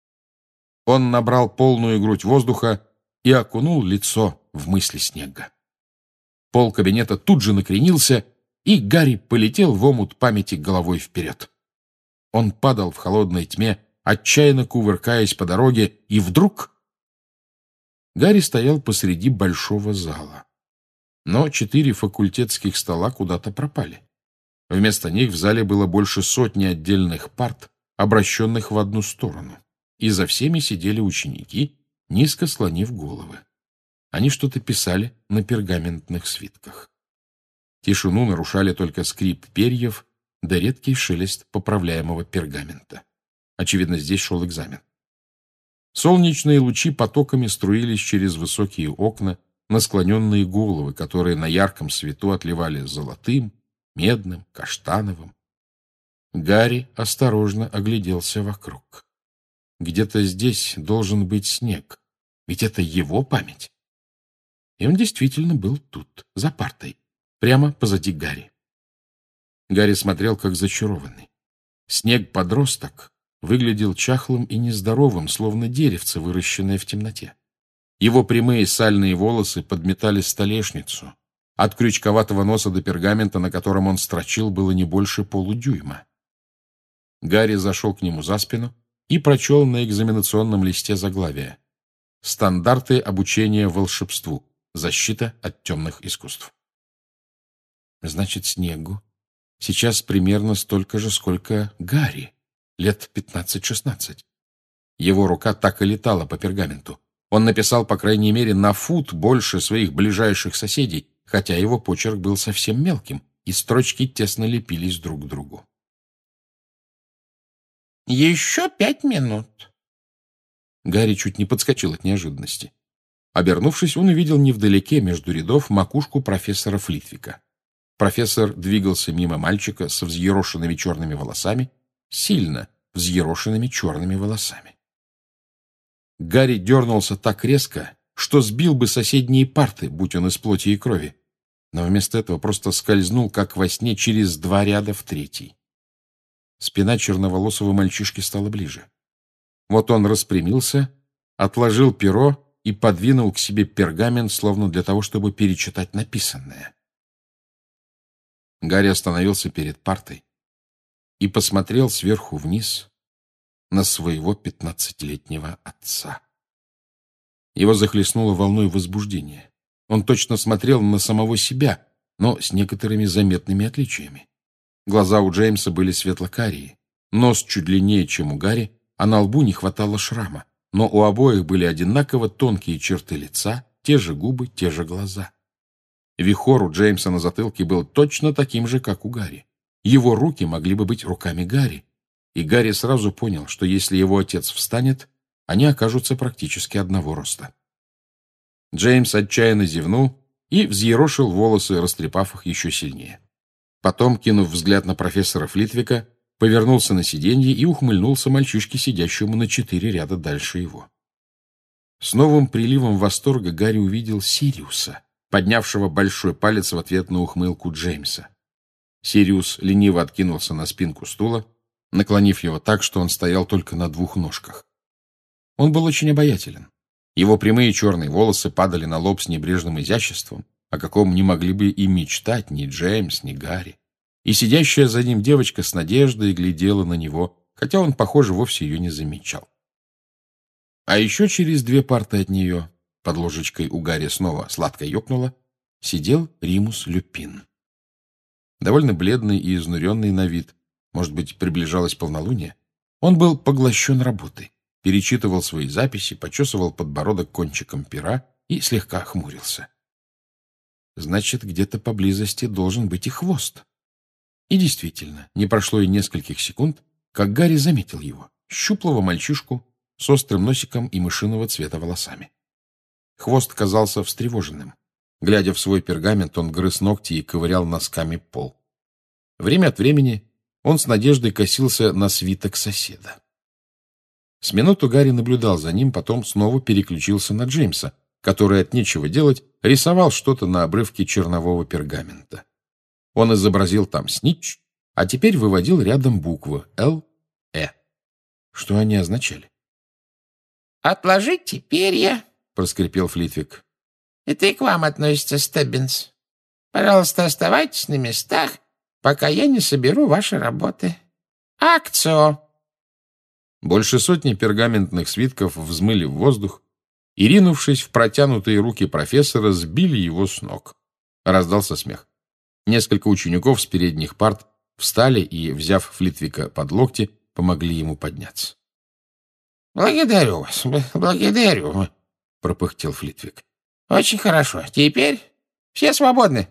Он набрал полную грудь воздуха и окунул лицо в мысли Снегга. Пол кабинета тут же накренился, и Гарри полетел в омут памяти головой вперед. Он падал в холодной тьме, отчаянно кувыркаясь по дороге, и вдруг Гарри стоял посреди большого зала. Но четыре факультетских стола куда-то пропали. Вместо них в зале было больше сотни отдельных парт, обращенных в одну сторону. И за всеми сидели ученики, низко склонив головы. Они что-то писали на пергаментных свитках. Тишину нарушали только скрип перьев да редкий шелест поправляемого пергамента. Очевидно, здесь шел экзамен. Солнечные лучи потоками струились через высокие окна на склоненные головы, которые на ярком свету отливали золотым, медным, каштановым. Гарри осторожно огляделся вокруг. Где-то здесь должен быть Снегг, ведь это его память. И он действительно был тут, за партой, прямо позади Гарри. Гарри смотрел, как зачарованный. Снегг-подросток выглядел чахлым и нездоровым, словно деревце, выращенное в темноте. Его прямые сальные волосы подметали столешницу. От крючковатого носа до пергамента, на котором он строчил, было не больше полудюйма. Гарри зашел к нему за спину и прочел на экзаменационном листе заглавие: «Стандарты обучения волшебству. Защита от темных искусств». Значит, Снеггу сейчас примерно столько же, сколько Гарри, лет пятнадцать-шестнадцать. Его рука так и летала по пергаменту. Он написал, по крайней мере, на фут больше своих ближайших соседей, хотя его почерк был совсем мелким, и строчки тесно лепились друг к другу. «Еще пять минут». Гарри чуть не подскочил от неожиданности. Обернувшись, он увидел невдалеке между рядов макушку профессора Флитвика. Профессор двигался мимо мальчика со взъерошенными черными волосами, сильно взъерошенными черными волосами. Гарри дернулся так резко, что сбил бы соседние парты, будь он из плоти и крови, но вместо этого просто скользнул, как во сне, через два ряда в третий. Спина черноволосого мальчишки стала ближе. Вот он распрямился, отложил перо и подвинул к себе пергамент, словно для того, чтобы перечитать написанное. Гарри остановился перед партой и посмотрел сверху вниз на своего пятнадцатилетнего отца. Его захлестнуло волной возбуждения. Он точно смотрел на самого себя, но с некоторыми заметными отличиями. Глаза у Джеймса были светло-карие, нос чуть длиннее, чем у Гарри, а на лбу не хватало шрама, но у обоих были одинаково тонкие черты лица, те же губы, те же глаза. Вихор у Джеймса на затылке был точно таким же, как у Гарри. Его руки могли бы быть руками Гарри, и Гарри сразу понял, что если его отец встанет, они окажутся практически одного роста. Джеймс отчаянно зевнул и взъерошил волосы, растрепав их еще сильнее. Потом, кинув взгляд на профессора Флитвика, повернулся на сиденье и ухмыльнулся мальчишке, сидящему на четыре ряда дальше его. С новым приливом восторга Гарри увидел Сириуса, поднявшего большой палец в ответ на ухмылку Джеймса. Сириус лениво откинулся на спинку стула наклонив его так, что он стоял только на двух ножках. Он был очень обаятелен. Его прямые черные волосы падали на лоб с небрежным изяществом, о каком не могли бы и мечтать ни Джеймс, ни Гарри. И сидящая за ним девочка с надеждой глядела на него, хотя он, похоже, вовсе ее не замечал. А еще через две парты от нее, под ложечкой у Гарри снова сладко ёкнуло, сидел Римус Люпин. Довольно бледный и изнуренный на вид, может быть, приближалось полнолуние, он был поглощен работой, перечитывал свои записи, почесывал подбородок кончиком пера и слегка хмурился. Значит, где-то поблизости должен быть и хвост. И действительно, не прошло и нескольких секунд, как Гарри заметил его, щуплого мальчишку с острым носиком и мышиного цвета волосами. Хвост казался встревоженным. Глядя в свой пергамент, он грыз ногти и ковырял носками пол. Время от времени он с надеждой косился на свиток соседа. С минуту Гарри наблюдал за ним, потом снова переключился на Джеймса, который от нечего делать рисовал что-то на обрывке чернового пергамента. Он изобразил там снитч, а теперь выводил рядом буквы Л, Э. Что они означали? «Отложите перья», — проскрипел Флитвик. «Это и к вам относится, Стеббинс. Пожалуйста, оставайтесь на местах, пока я не соберу ваши работы. Акцио!» Больше сотни пергаментных свитков взмыли в воздух и, ринувшись в протянутые руки профессора, сбили его с ног. Раздался смех. Несколько учеников с передних парт встали и, взяв Флитвика под локти, помогли ему подняться. «Благодарю вас, благодарю», — пропыхтел Флитвик. «Очень хорошо. Теперь все свободны».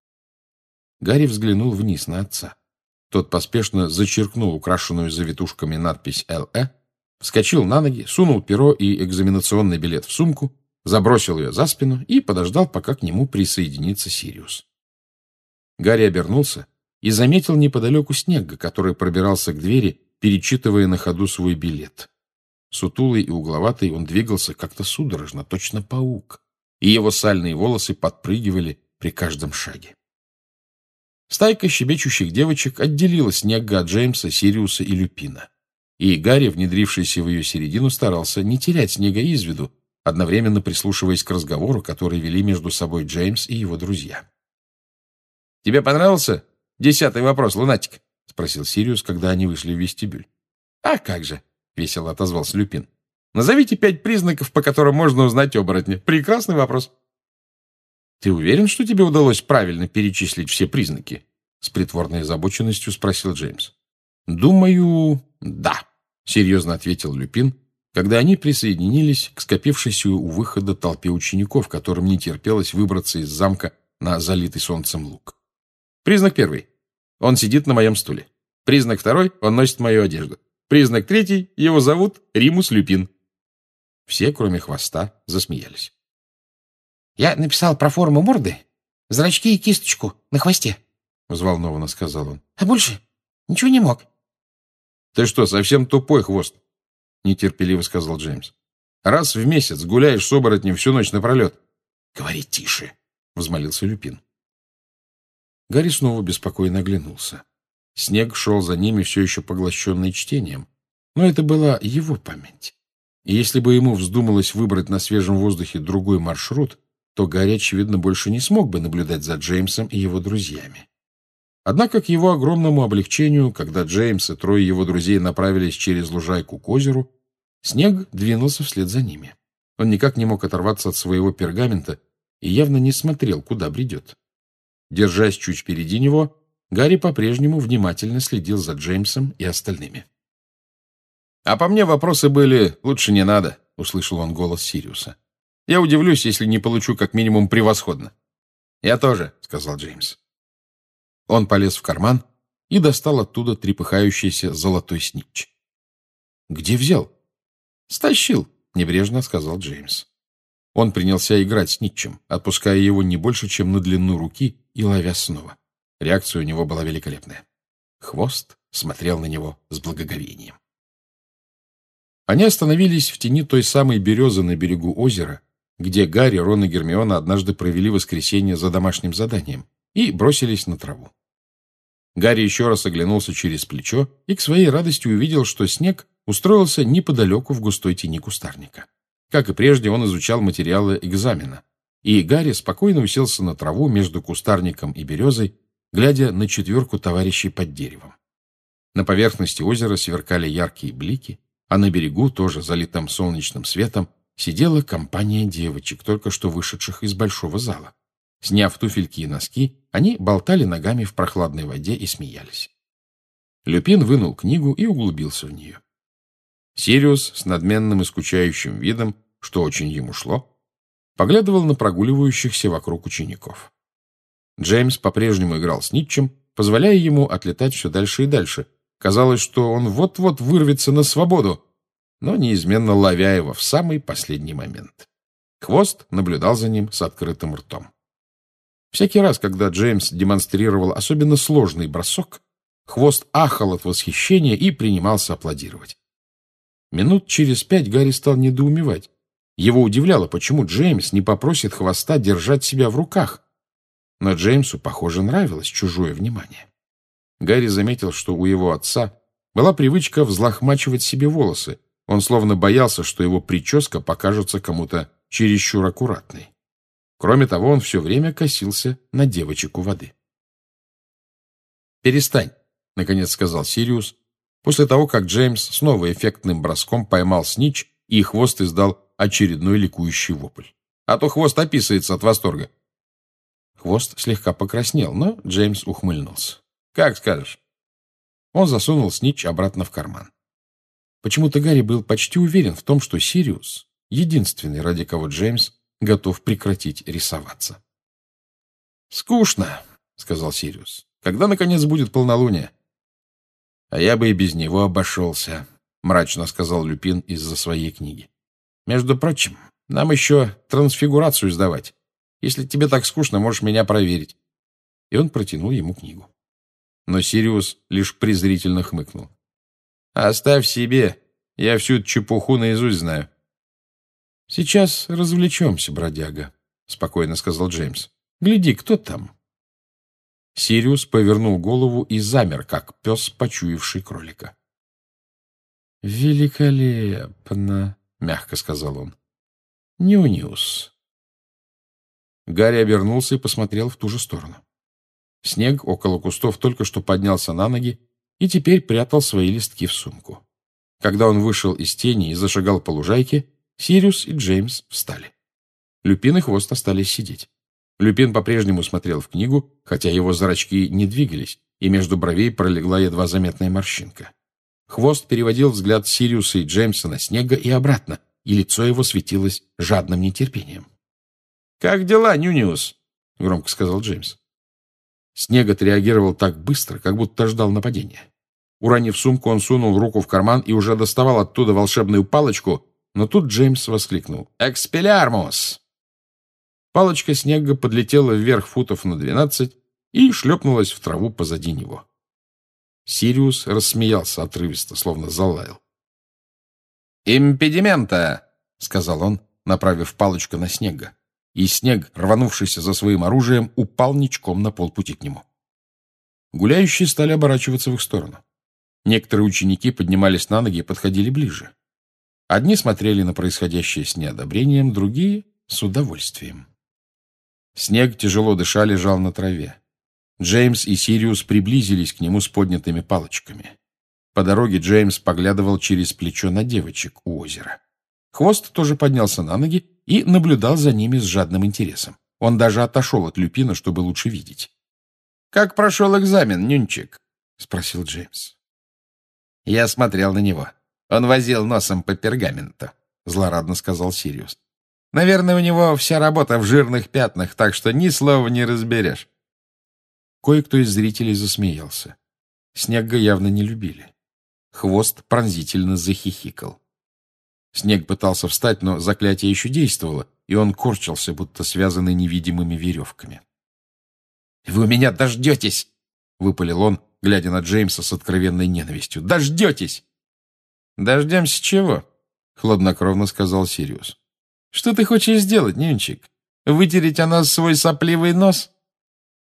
Гарри взглянул вниз на отца. Тот поспешно зачеркнул украшенную завитушками надпись Л Э, вскочил на ноги, сунул перо и экзаменационный билет в сумку, забросил ее за спину и подождал, пока к нему присоединится Сириус. Гарри обернулся и заметил неподалеку Снегга, который пробирался к двери, перечитывая на ходу свой билет. Сутулый и угловатый он двигался как-то судорожно, точно паук, и его сальные волосы подпрыгивали при каждом шаге. Стайка щебечущих девочек отделила Снегга от Джеймса, Сириуса и Люпина. И Гарри, внедрившийся в ее середину, старался не терять Снегга из виду, одновременно прислушиваясь к разговору, который вели между собой Джеймс и его друзья. «Тебе понравился десятый вопрос, лунатик?» — спросил Сириус, когда они вышли в вестибюль. «А как же!» — весело отозвался Люпин. «Назовите пять признаков, по которым можно узнать оборотня. Прекрасный вопрос». «Ты уверен, что тебе удалось правильно перечислить все признаки?» — с притворной озабоченностью спросил Джеймс. «Думаю, да», — серьезно ответил Люпин, когда они присоединились к скопившейся у выхода толпе учеников, которым не терпелось выбраться из замка на залитый солнцем луг. «Признак первый. Он сидит на моем стуле. Признак второй. Он носит мою одежду. Признак третий. Его зовут Римус Люпин». Все, кроме хвоста, засмеялись. «Я написал про форму морды, зрачки и кисточку на хвосте», — взволнованно сказал он. «А больше ничего не мог». «Ты что, совсем тупой, хвост?» — нетерпеливо сказал Джеймс. «Раз в месяц гуляешь с оборотнем всю ночь напролет». «Говори тише», — взмолился Люпин. Гарри снова беспокойно оглянулся. Снег шел за ними, все еще поглощенный чтением. Но это была его память. И если бы ему вздумалось выбрать на свежем воздухе другой маршрут, то Гарри, очевидно, больше не смог бы наблюдать за Джеймсом и его друзьями. Однако, к его огромному облегчению, когда Джеймс и трое его друзей направились через лужайку к озеру, Снег двинулся вслед за ними. Он никак не мог оторваться от своего пергамента и явно не смотрел, куда бредет. Держась чуть впереди него, Гарри по-прежнему внимательно следил за Джеймсом и остальными. «А по мне вопросы были «лучше не надо», — услышал он голос Сириуса. «Я удивлюсь, если не получу как минимум превосходно». «Я тоже», — сказал Джеймс. Он полез в карман и достал оттуда трепыхающийся золотой снитч. «Где взял?» «Стащил», — небрежно сказал Джеймс. Он принялся играть снитчем, отпуская его не больше, чем на длину руки, и ловя снова. Реакция у него была великолепная. Хвост смотрел на него с благоговением. Они остановились в тени той самой березы на берегу озера, где Гарри, Рон и Гермиона однажды провели воскресенье за домашним заданием, и бросились на траву. Гарри еще раз оглянулся через плечо и к своей радости увидел, что Снег устроился неподалеку в густой тени кустарника. Как и прежде, он изучал материалы экзамена, и Гарри спокойно уселся на траву между кустарником и березой, глядя на четверку товарищей под деревом. На поверхности озера сверкали яркие блики, а на берегу, тоже залитым солнечным светом, сидела компания девочек, только что вышедших из большого зала. Сняв туфельки и носки, они болтали ногами в прохладной воде и смеялись. Люпин вынул книгу и углубился в нее. Сириус с надменным и скучающим видом, что очень ему шло, поглядывал на прогуливающихся вокруг учеников. Джеймс по-прежнему играл с Нитчем, позволяя ему отлетать все дальше и дальше. Казалось, что он вот-вот вырвется на свободу, но неизменно ловя его в самый последний момент. Хвост наблюдал за ним с открытым ртом. Всякий раз, когда Джеймс демонстрировал особенно сложный бросок, Хвост ахал от восхищения и принимался аплодировать. Минут через пять Гарри стал недоумевать. Его удивляло, почему Джеймс не попросит Хвоста держать себя в руках. Но Джеймсу, похоже, нравилось чужое внимание. Гарри заметил, что у его отца была привычка взлохмачивать себе волосы. Он словно боялся, что его прическа покажется кому-то чересчур аккуратной. Кроме того, он все время косился на девочек у воды. «Перестань», — наконец сказал Сириус, после того, как Джеймс снова эффектным броском поймал снитч, и Хвост издал очередной ликующий вопль. «А то Хвост описывается от восторга». Хвост слегка покраснел, но Джеймс ухмыльнулся. «Как скажешь». Он засунул снитч обратно в карман. Почему-то Гарри был почти уверен в том, что Сириус — единственный, ради кого Джеймс готов прекратить рисоваться. «Скучно», — сказал Сириус. «Когда, наконец, будет полнолуние?» «А я бы и без него обошелся», — мрачно сказал Люпин из-за своей книги. «Между прочим, нам еще трансфигурацию сдавать. Если тебе так скучно, можешь меня проверить». И он протянул ему книгу. Но Сириус лишь презрительно хмыкнул. «Оставь себе, я всю эту чепуху наизусть знаю». «Сейчас развлечемся, бродяга», — спокойно сказал Джеймс. «Гляди, кто там?» Сириус повернул голову и замер, как пес, почуявший кролика. «Великолепно», — мягко сказал он. «Нюниус». Гарри обернулся и посмотрел в ту же сторону. Снег около кустов только что поднялся на ноги и теперь прятал свои листки в сумку. Когда он вышел из тени и зашагал по лужайке, Сириус и Джеймс встали. Люпин и Хвост остались сидеть. Люпин по-прежнему смотрел в книгу, хотя его зрачки не двигались, и между бровей пролегла едва заметная морщинка. Хвост переводил взгляд Сириуса и Джеймса на Снега и обратно, и лицо его светилось жадным нетерпением. «Как дела, Нюниус?» — громко сказал Джеймс. Снег отреагировал так быстро, как будто ждал нападения. Уронив сумку, он сунул руку в карман и уже доставал оттуда волшебную палочку, но тут Джеймс воскликнул: «Экспеллиармус!» Палочка Снега подлетела вверх футов на двенадцать и шлепнулась в траву позади него. Сириус рассмеялся отрывисто, словно залаял. «Импедимента!» — сказал он, направив палочку на Снега. И Снег, рванувшийся за своим оружием, упал ничком на полпути к нему. Гуляющие стали оборачиваться в их сторону. Некоторые ученики поднимались на ноги и подходили ближе. Одни смотрели на происходящее с неодобрением, другие — с удовольствием. Снег, тяжело дыша, лежал на траве. Джеймс и Сириус приблизились к нему с поднятыми палочками. По дороге Джеймс поглядывал через плечо на девочек у озера. Хвост тоже поднялся на ноги и наблюдал за ними с жадным интересом. Он даже отошел от Люпина, чтобы лучше видеть. «Как прошел экзамен, Нюнчик?» — спросил Джеймс. «Я смотрел на него. Он возил носом по пергаменту», — злорадно сказал Сириус. «Наверное, у него вся работа в жирных пятнах, так что ни слова не разберешь». Кое-кто из зрителей засмеялся. Снега явно не любили. Хвост пронзительно захихикал. Снег пытался встать, но заклятие еще действовало, и он корчился, будто связанный невидимыми веревками. «Вы у меня дождетесь!» — выпалил он, глядя на Джеймса с откровенной ненавистью. «Дождетесь!» «Дождемся чего?» — хладнокровно сказал Сириус. «Что ты хочешь сделать, Нюнчик? Вытереть о нас свой сопливый нос?»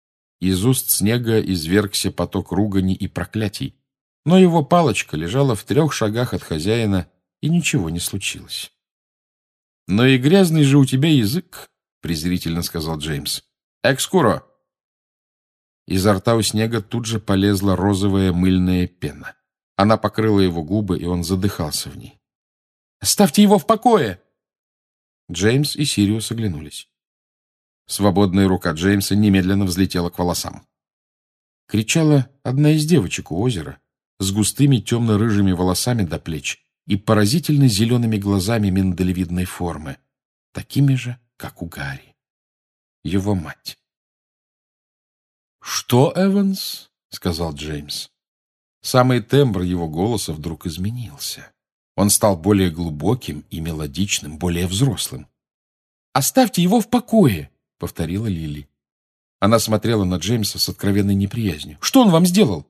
Из уст Снега извергся поток ругани и проклятий, но его палочка лежала в трех шагах от хозяина, и ничего не случилось. «Но и грязный же у тебя язык», — презрительно сказал Джеймс. «Экскуро!» Изо рта у Снега тут же полезла розовая мыльная пена. Она покрыла его губы, и он задыхался в ней. «Оставьте его в покое!» Джеймс и Сириус оглянулись. Свободная рука Джеймса немедленно взлетела к волосам. Кричала одна из девочек у озера с густыми темно-рыжими волосами до плеч и поразительно зелеными глазами миндалевидной формы, такими же, как у Гарри. Его мать. «Что, Эванс?» — сказал Джеймс. Самый тембр его голоса вдруг изменился. Он стал более глубоким и мелодичным, более взрослым. «Оставьте его в покое!» — повторила Лили. Она смотрела на Джеймса с откровенной неприязнью. «Что он вам сделал?»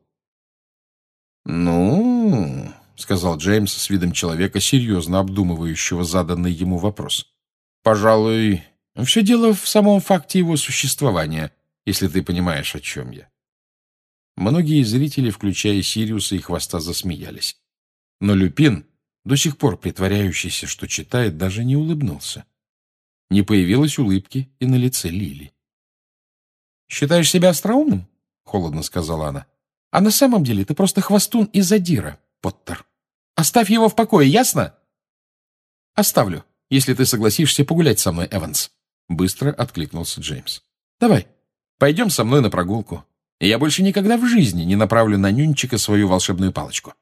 «Ну...» — сказал Джеймс с видом человека, серьезно обдумывающего заданный ему вопрос. «Пожалуй, все дело в самом факте его существования, если ты понимаешь, о чем я». Многие зрители, включая Сириуса и Хвоста, засмеялись. Но Люпин, до сих пор притворяющийся, что читает, даже не улыбнулся. Не появилось улыбки и на лице Лили. «Считаешь себя остроумным?» — холодно сказала она. «А на самом деле ты просто хвостун и задира, Поттер. Оставь его в покое, ясно?» «Оставлю, если ты согласишься погулять со мной, Эванс», — быстро откликнулся Джеймс. «Давай, пойдем со мной на прогулку, и я больше никогда в жизни не направлю на Нюнчика свою волшебную палочку».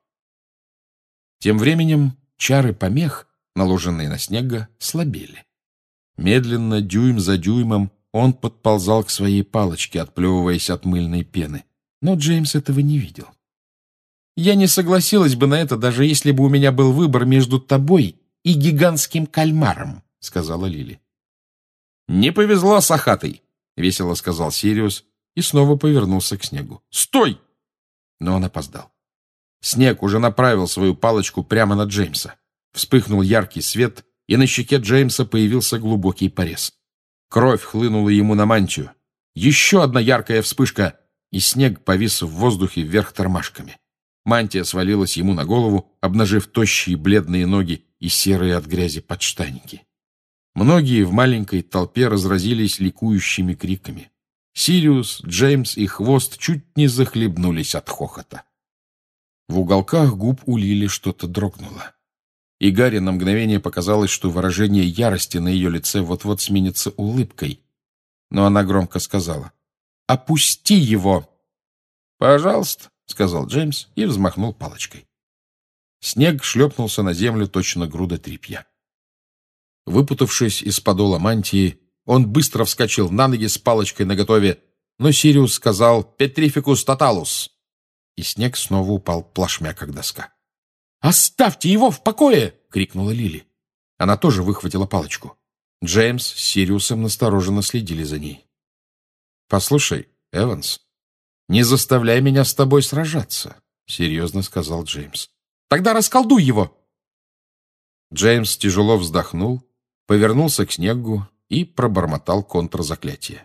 Тем временем чары помех, наложенные на Снега, слабели. Медленно, дюйм за дюймом, он подползал к своей палочке, отплевываясь от мыльной пены. Но Джеймс этого не видел. «Я не согласилась бы на это, даже если бы у меня был выбор между тобой и гигантским кальмаром», — сказала Лили. «Не повезло, сахатый», — весело сказал Сириус и снова повернулся к Снегу. «Стой!» Но он опоздал. Снег уже направил свою палочку прямо на Джеймса. Вспыхнул яркий свет, и на щеке Джеймса появился глубокий порез. Кровь хлынула ему на мантию. Еще одна яркая вспышка, и Снег повис в воздухе вверх тормашками. Мантия свалилась ему на голову, обнажив тощие бледные ноги и серые от грязи подштанники. Многие в маленькой толпе разразились ликующими криками. Сириус, Джеймс и Хвост чуть не захлебнулись от хохота. В уголках губ у Лили что-то дрогнуло. И Гарри на мгновение показалось, что выражение ярости на ее лице вот-вот сменится улыбкой. Но она громко сказала: «Опусти его!» «Пожалуйста», — сказал Джеймс и взмахнул палочкой. Снег шлепнулся на землю, точно груда тряпья. Выпутавшись из подола мантии, он быстро вскочил на ноги с палочкой наготове, но Сириус сказал «Петрификус тоталус!» И Снег снова упал плашмя, как доска. «Оставьте его в покое!» — крикнула Лили. Она тоже выхватила палочку. Джеймс с Сириусом настороженно следили за ней. «Послушай, Эванс, не заставляй меня с тобой сражаться», — серьезно сказал Джеймс. «Тогда расколдуй его!» Джеймс тяжело вздохнул, повернулся к Снегу и пробормотал контрзаклятие.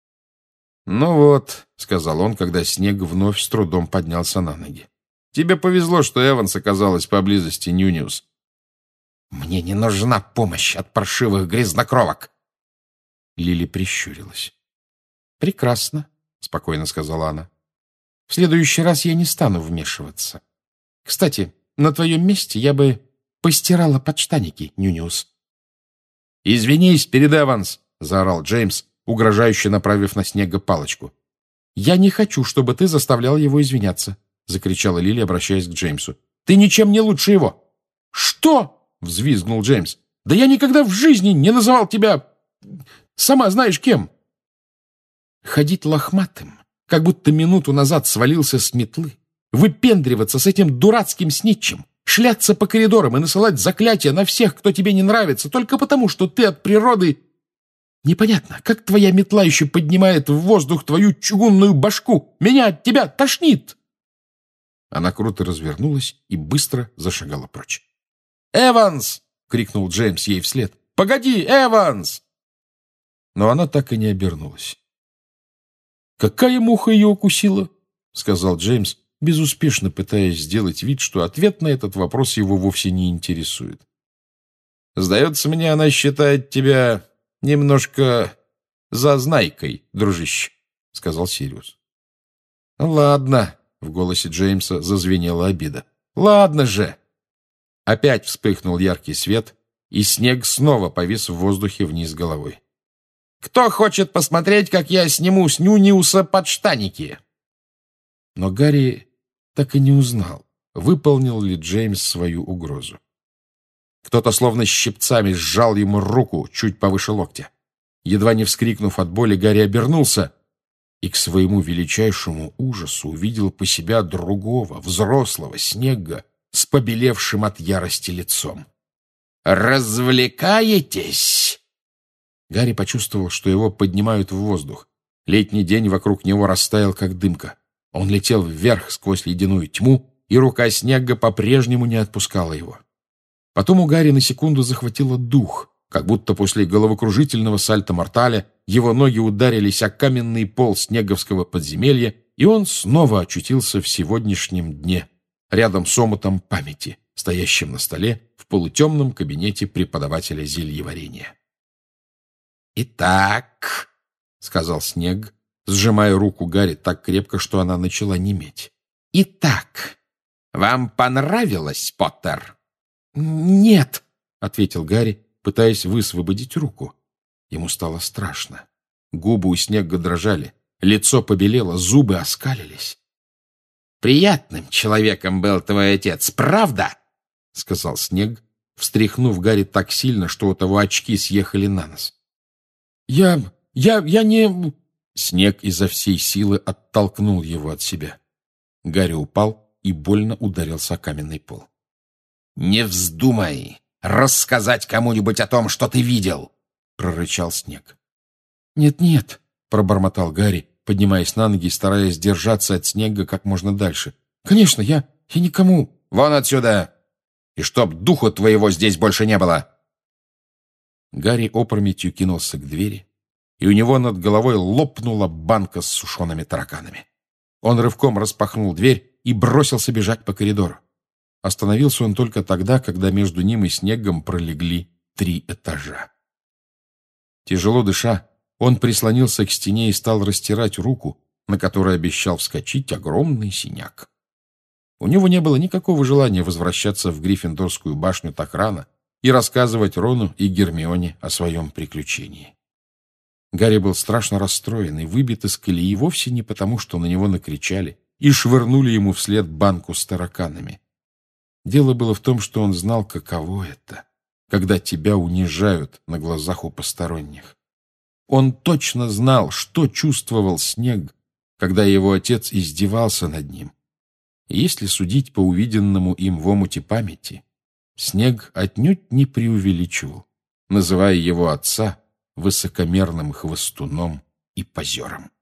«Ну вот», — сказал он, когда Снег вновь с трудом поднялся на ноги. «Тебе повезло, что Эванс оказалась поблизости Нюниус». «Мне не нужна помощь от паршивых грязнокровок!» Лили прищурилась. «Прекрасно», — спокойно сказала она. «В следующий раз я не стану вмешиваться. Кстати, на твоем месте я бы постирала подштаники, Нюниус». «Извинись перед Эванс!» — заорал Джеймс, угрожающе направив на Снега палочку. «Я не хочу, чтобы ты заставлял его извиняться», — закричала Лили, обращаясь к Джеймсу. «Ты ничем не лучше его». «Что?» — взвизгнул Джеймс. «Да я никогда в жизни не называл тебя... сама знаешь кем». Ходить лохматым, как будто минуту назад свалился с метлы, выпендриваться с этим дурацким снитчем, шляться по коридорам и насылать заклятия на всех, кто тебе не нравится, только потому, что ты от природы... Непонятно, как твоя метла еще поднимает в воздух твою чугунную башку. Меня от тебя тошнит!» Она круто развернулась и быстро зашагала прочь. «Эванс!» — крикнул Джеймс ей вслед. «Погоди, Эванс!» Но она так и не обернулась. «Какая муха ее укусила?» — сказал Джеймс, безуспешно пытаясь сделать вид, что ответ на этот вопрос его вовсе не интересует. «Сдается мне, она считает тебя немножко зазнайкой, дружище», — сказал Сириус. «Ладно», — в голосе Джеймса зазвенела обида. «Ладно же!» Опять вспыхнул яркий свет, и снег снова повис в воздухе вниз головой. «Кто хочет посмотреть, как я сниму с Нюниуса подштаники?» Но Гарри так и не узнал, выполнил ли Джеймс свою угрозу. Кто-то словно щипцами сжал ему руку чуть повыше локтя. Едва не вскрикнув от боли, Гарри обернулся и к своему величайшему ужасу увидел по себя другого, взрослого Снегга с побелевшим от ярости лицом. «Развлекаетесь?» Гарри почувствовал, что его поднимают в воздух. Летний день вокруг него растаял, как дымка. Он летел вверх сквозь ледяную тьму, и рука Снегга по-прежнему не отпускала его. Потом у Гарри на секунду захватило дух, как будто после головокружительного сальто-морталя его ноги ударились о каменный пол снегговского подземелья, и он снова очутился в сегодняшнем дне, рядом с омутом памяти, стоящим на столе в полутемном кабинете преподавателя зельеварения. «Итак», — сказал Снегг, сжимая руку Гарри так крепко, что она начала неметь. «Итак, вам понравилось, Поттер?» «Нет», — ответил Гарри, пытаясь высвободить руку. Ему стало страшно. Губы у Снегга дрожали, лицо побелело, зубы оскалились. «Приятным человеком был твой отец, правда?» — сказал Снегг, встряхнув Гарри так сильно, что у того очки съехали на нос. «Я... я... я не...» Снегг изо всей силы оттолкнул его от себя. Гарри упал и больно ударился о каменный пол. «Не вздумай рассказать кому-нибудь о том, что ты видел!» — прорычал Снегг. «Нет-нет», — пробормотал Гарри, поднимаясь на ноги и стараясь держаться от Снегга как можно дальше. «Конечно, я... я никому...» «Вон отсюда! И чтоб духу твоего здесь больше не было!» Гарри опрометью кинулся к двери, и у него над головой лопнула банка с сушеными тараканами. Он рывком распахнул дверь и бросился бежать по коридору. Остановился он только тогда, когда между ним и Снеггом пролегли три этажа. Тяжело дыша, он прислонился к стене и стал растирать руку, на которой обещал вскочить огромный синяк. У него не было никакого желания возвращаться в Гриффиндорскую башню так рано и рассказывать Рону и Гермионе о своем приключении. Гарри был страшно расстроен и выбит из колеи вовсе не потому, что на него накричали и швырнули ему вслед банку с тараканами. Дело было в том, что он знал, каково это, когда тебя унижают на глазах у посторонних. Он точно знал, что чувствовал Снегг, когда его отец издевался над ним. И если судить по увиденному им в омуте памяти, Снегг отнюдь не преувеличивал, называя его отца высокомерным хвостуном и позером.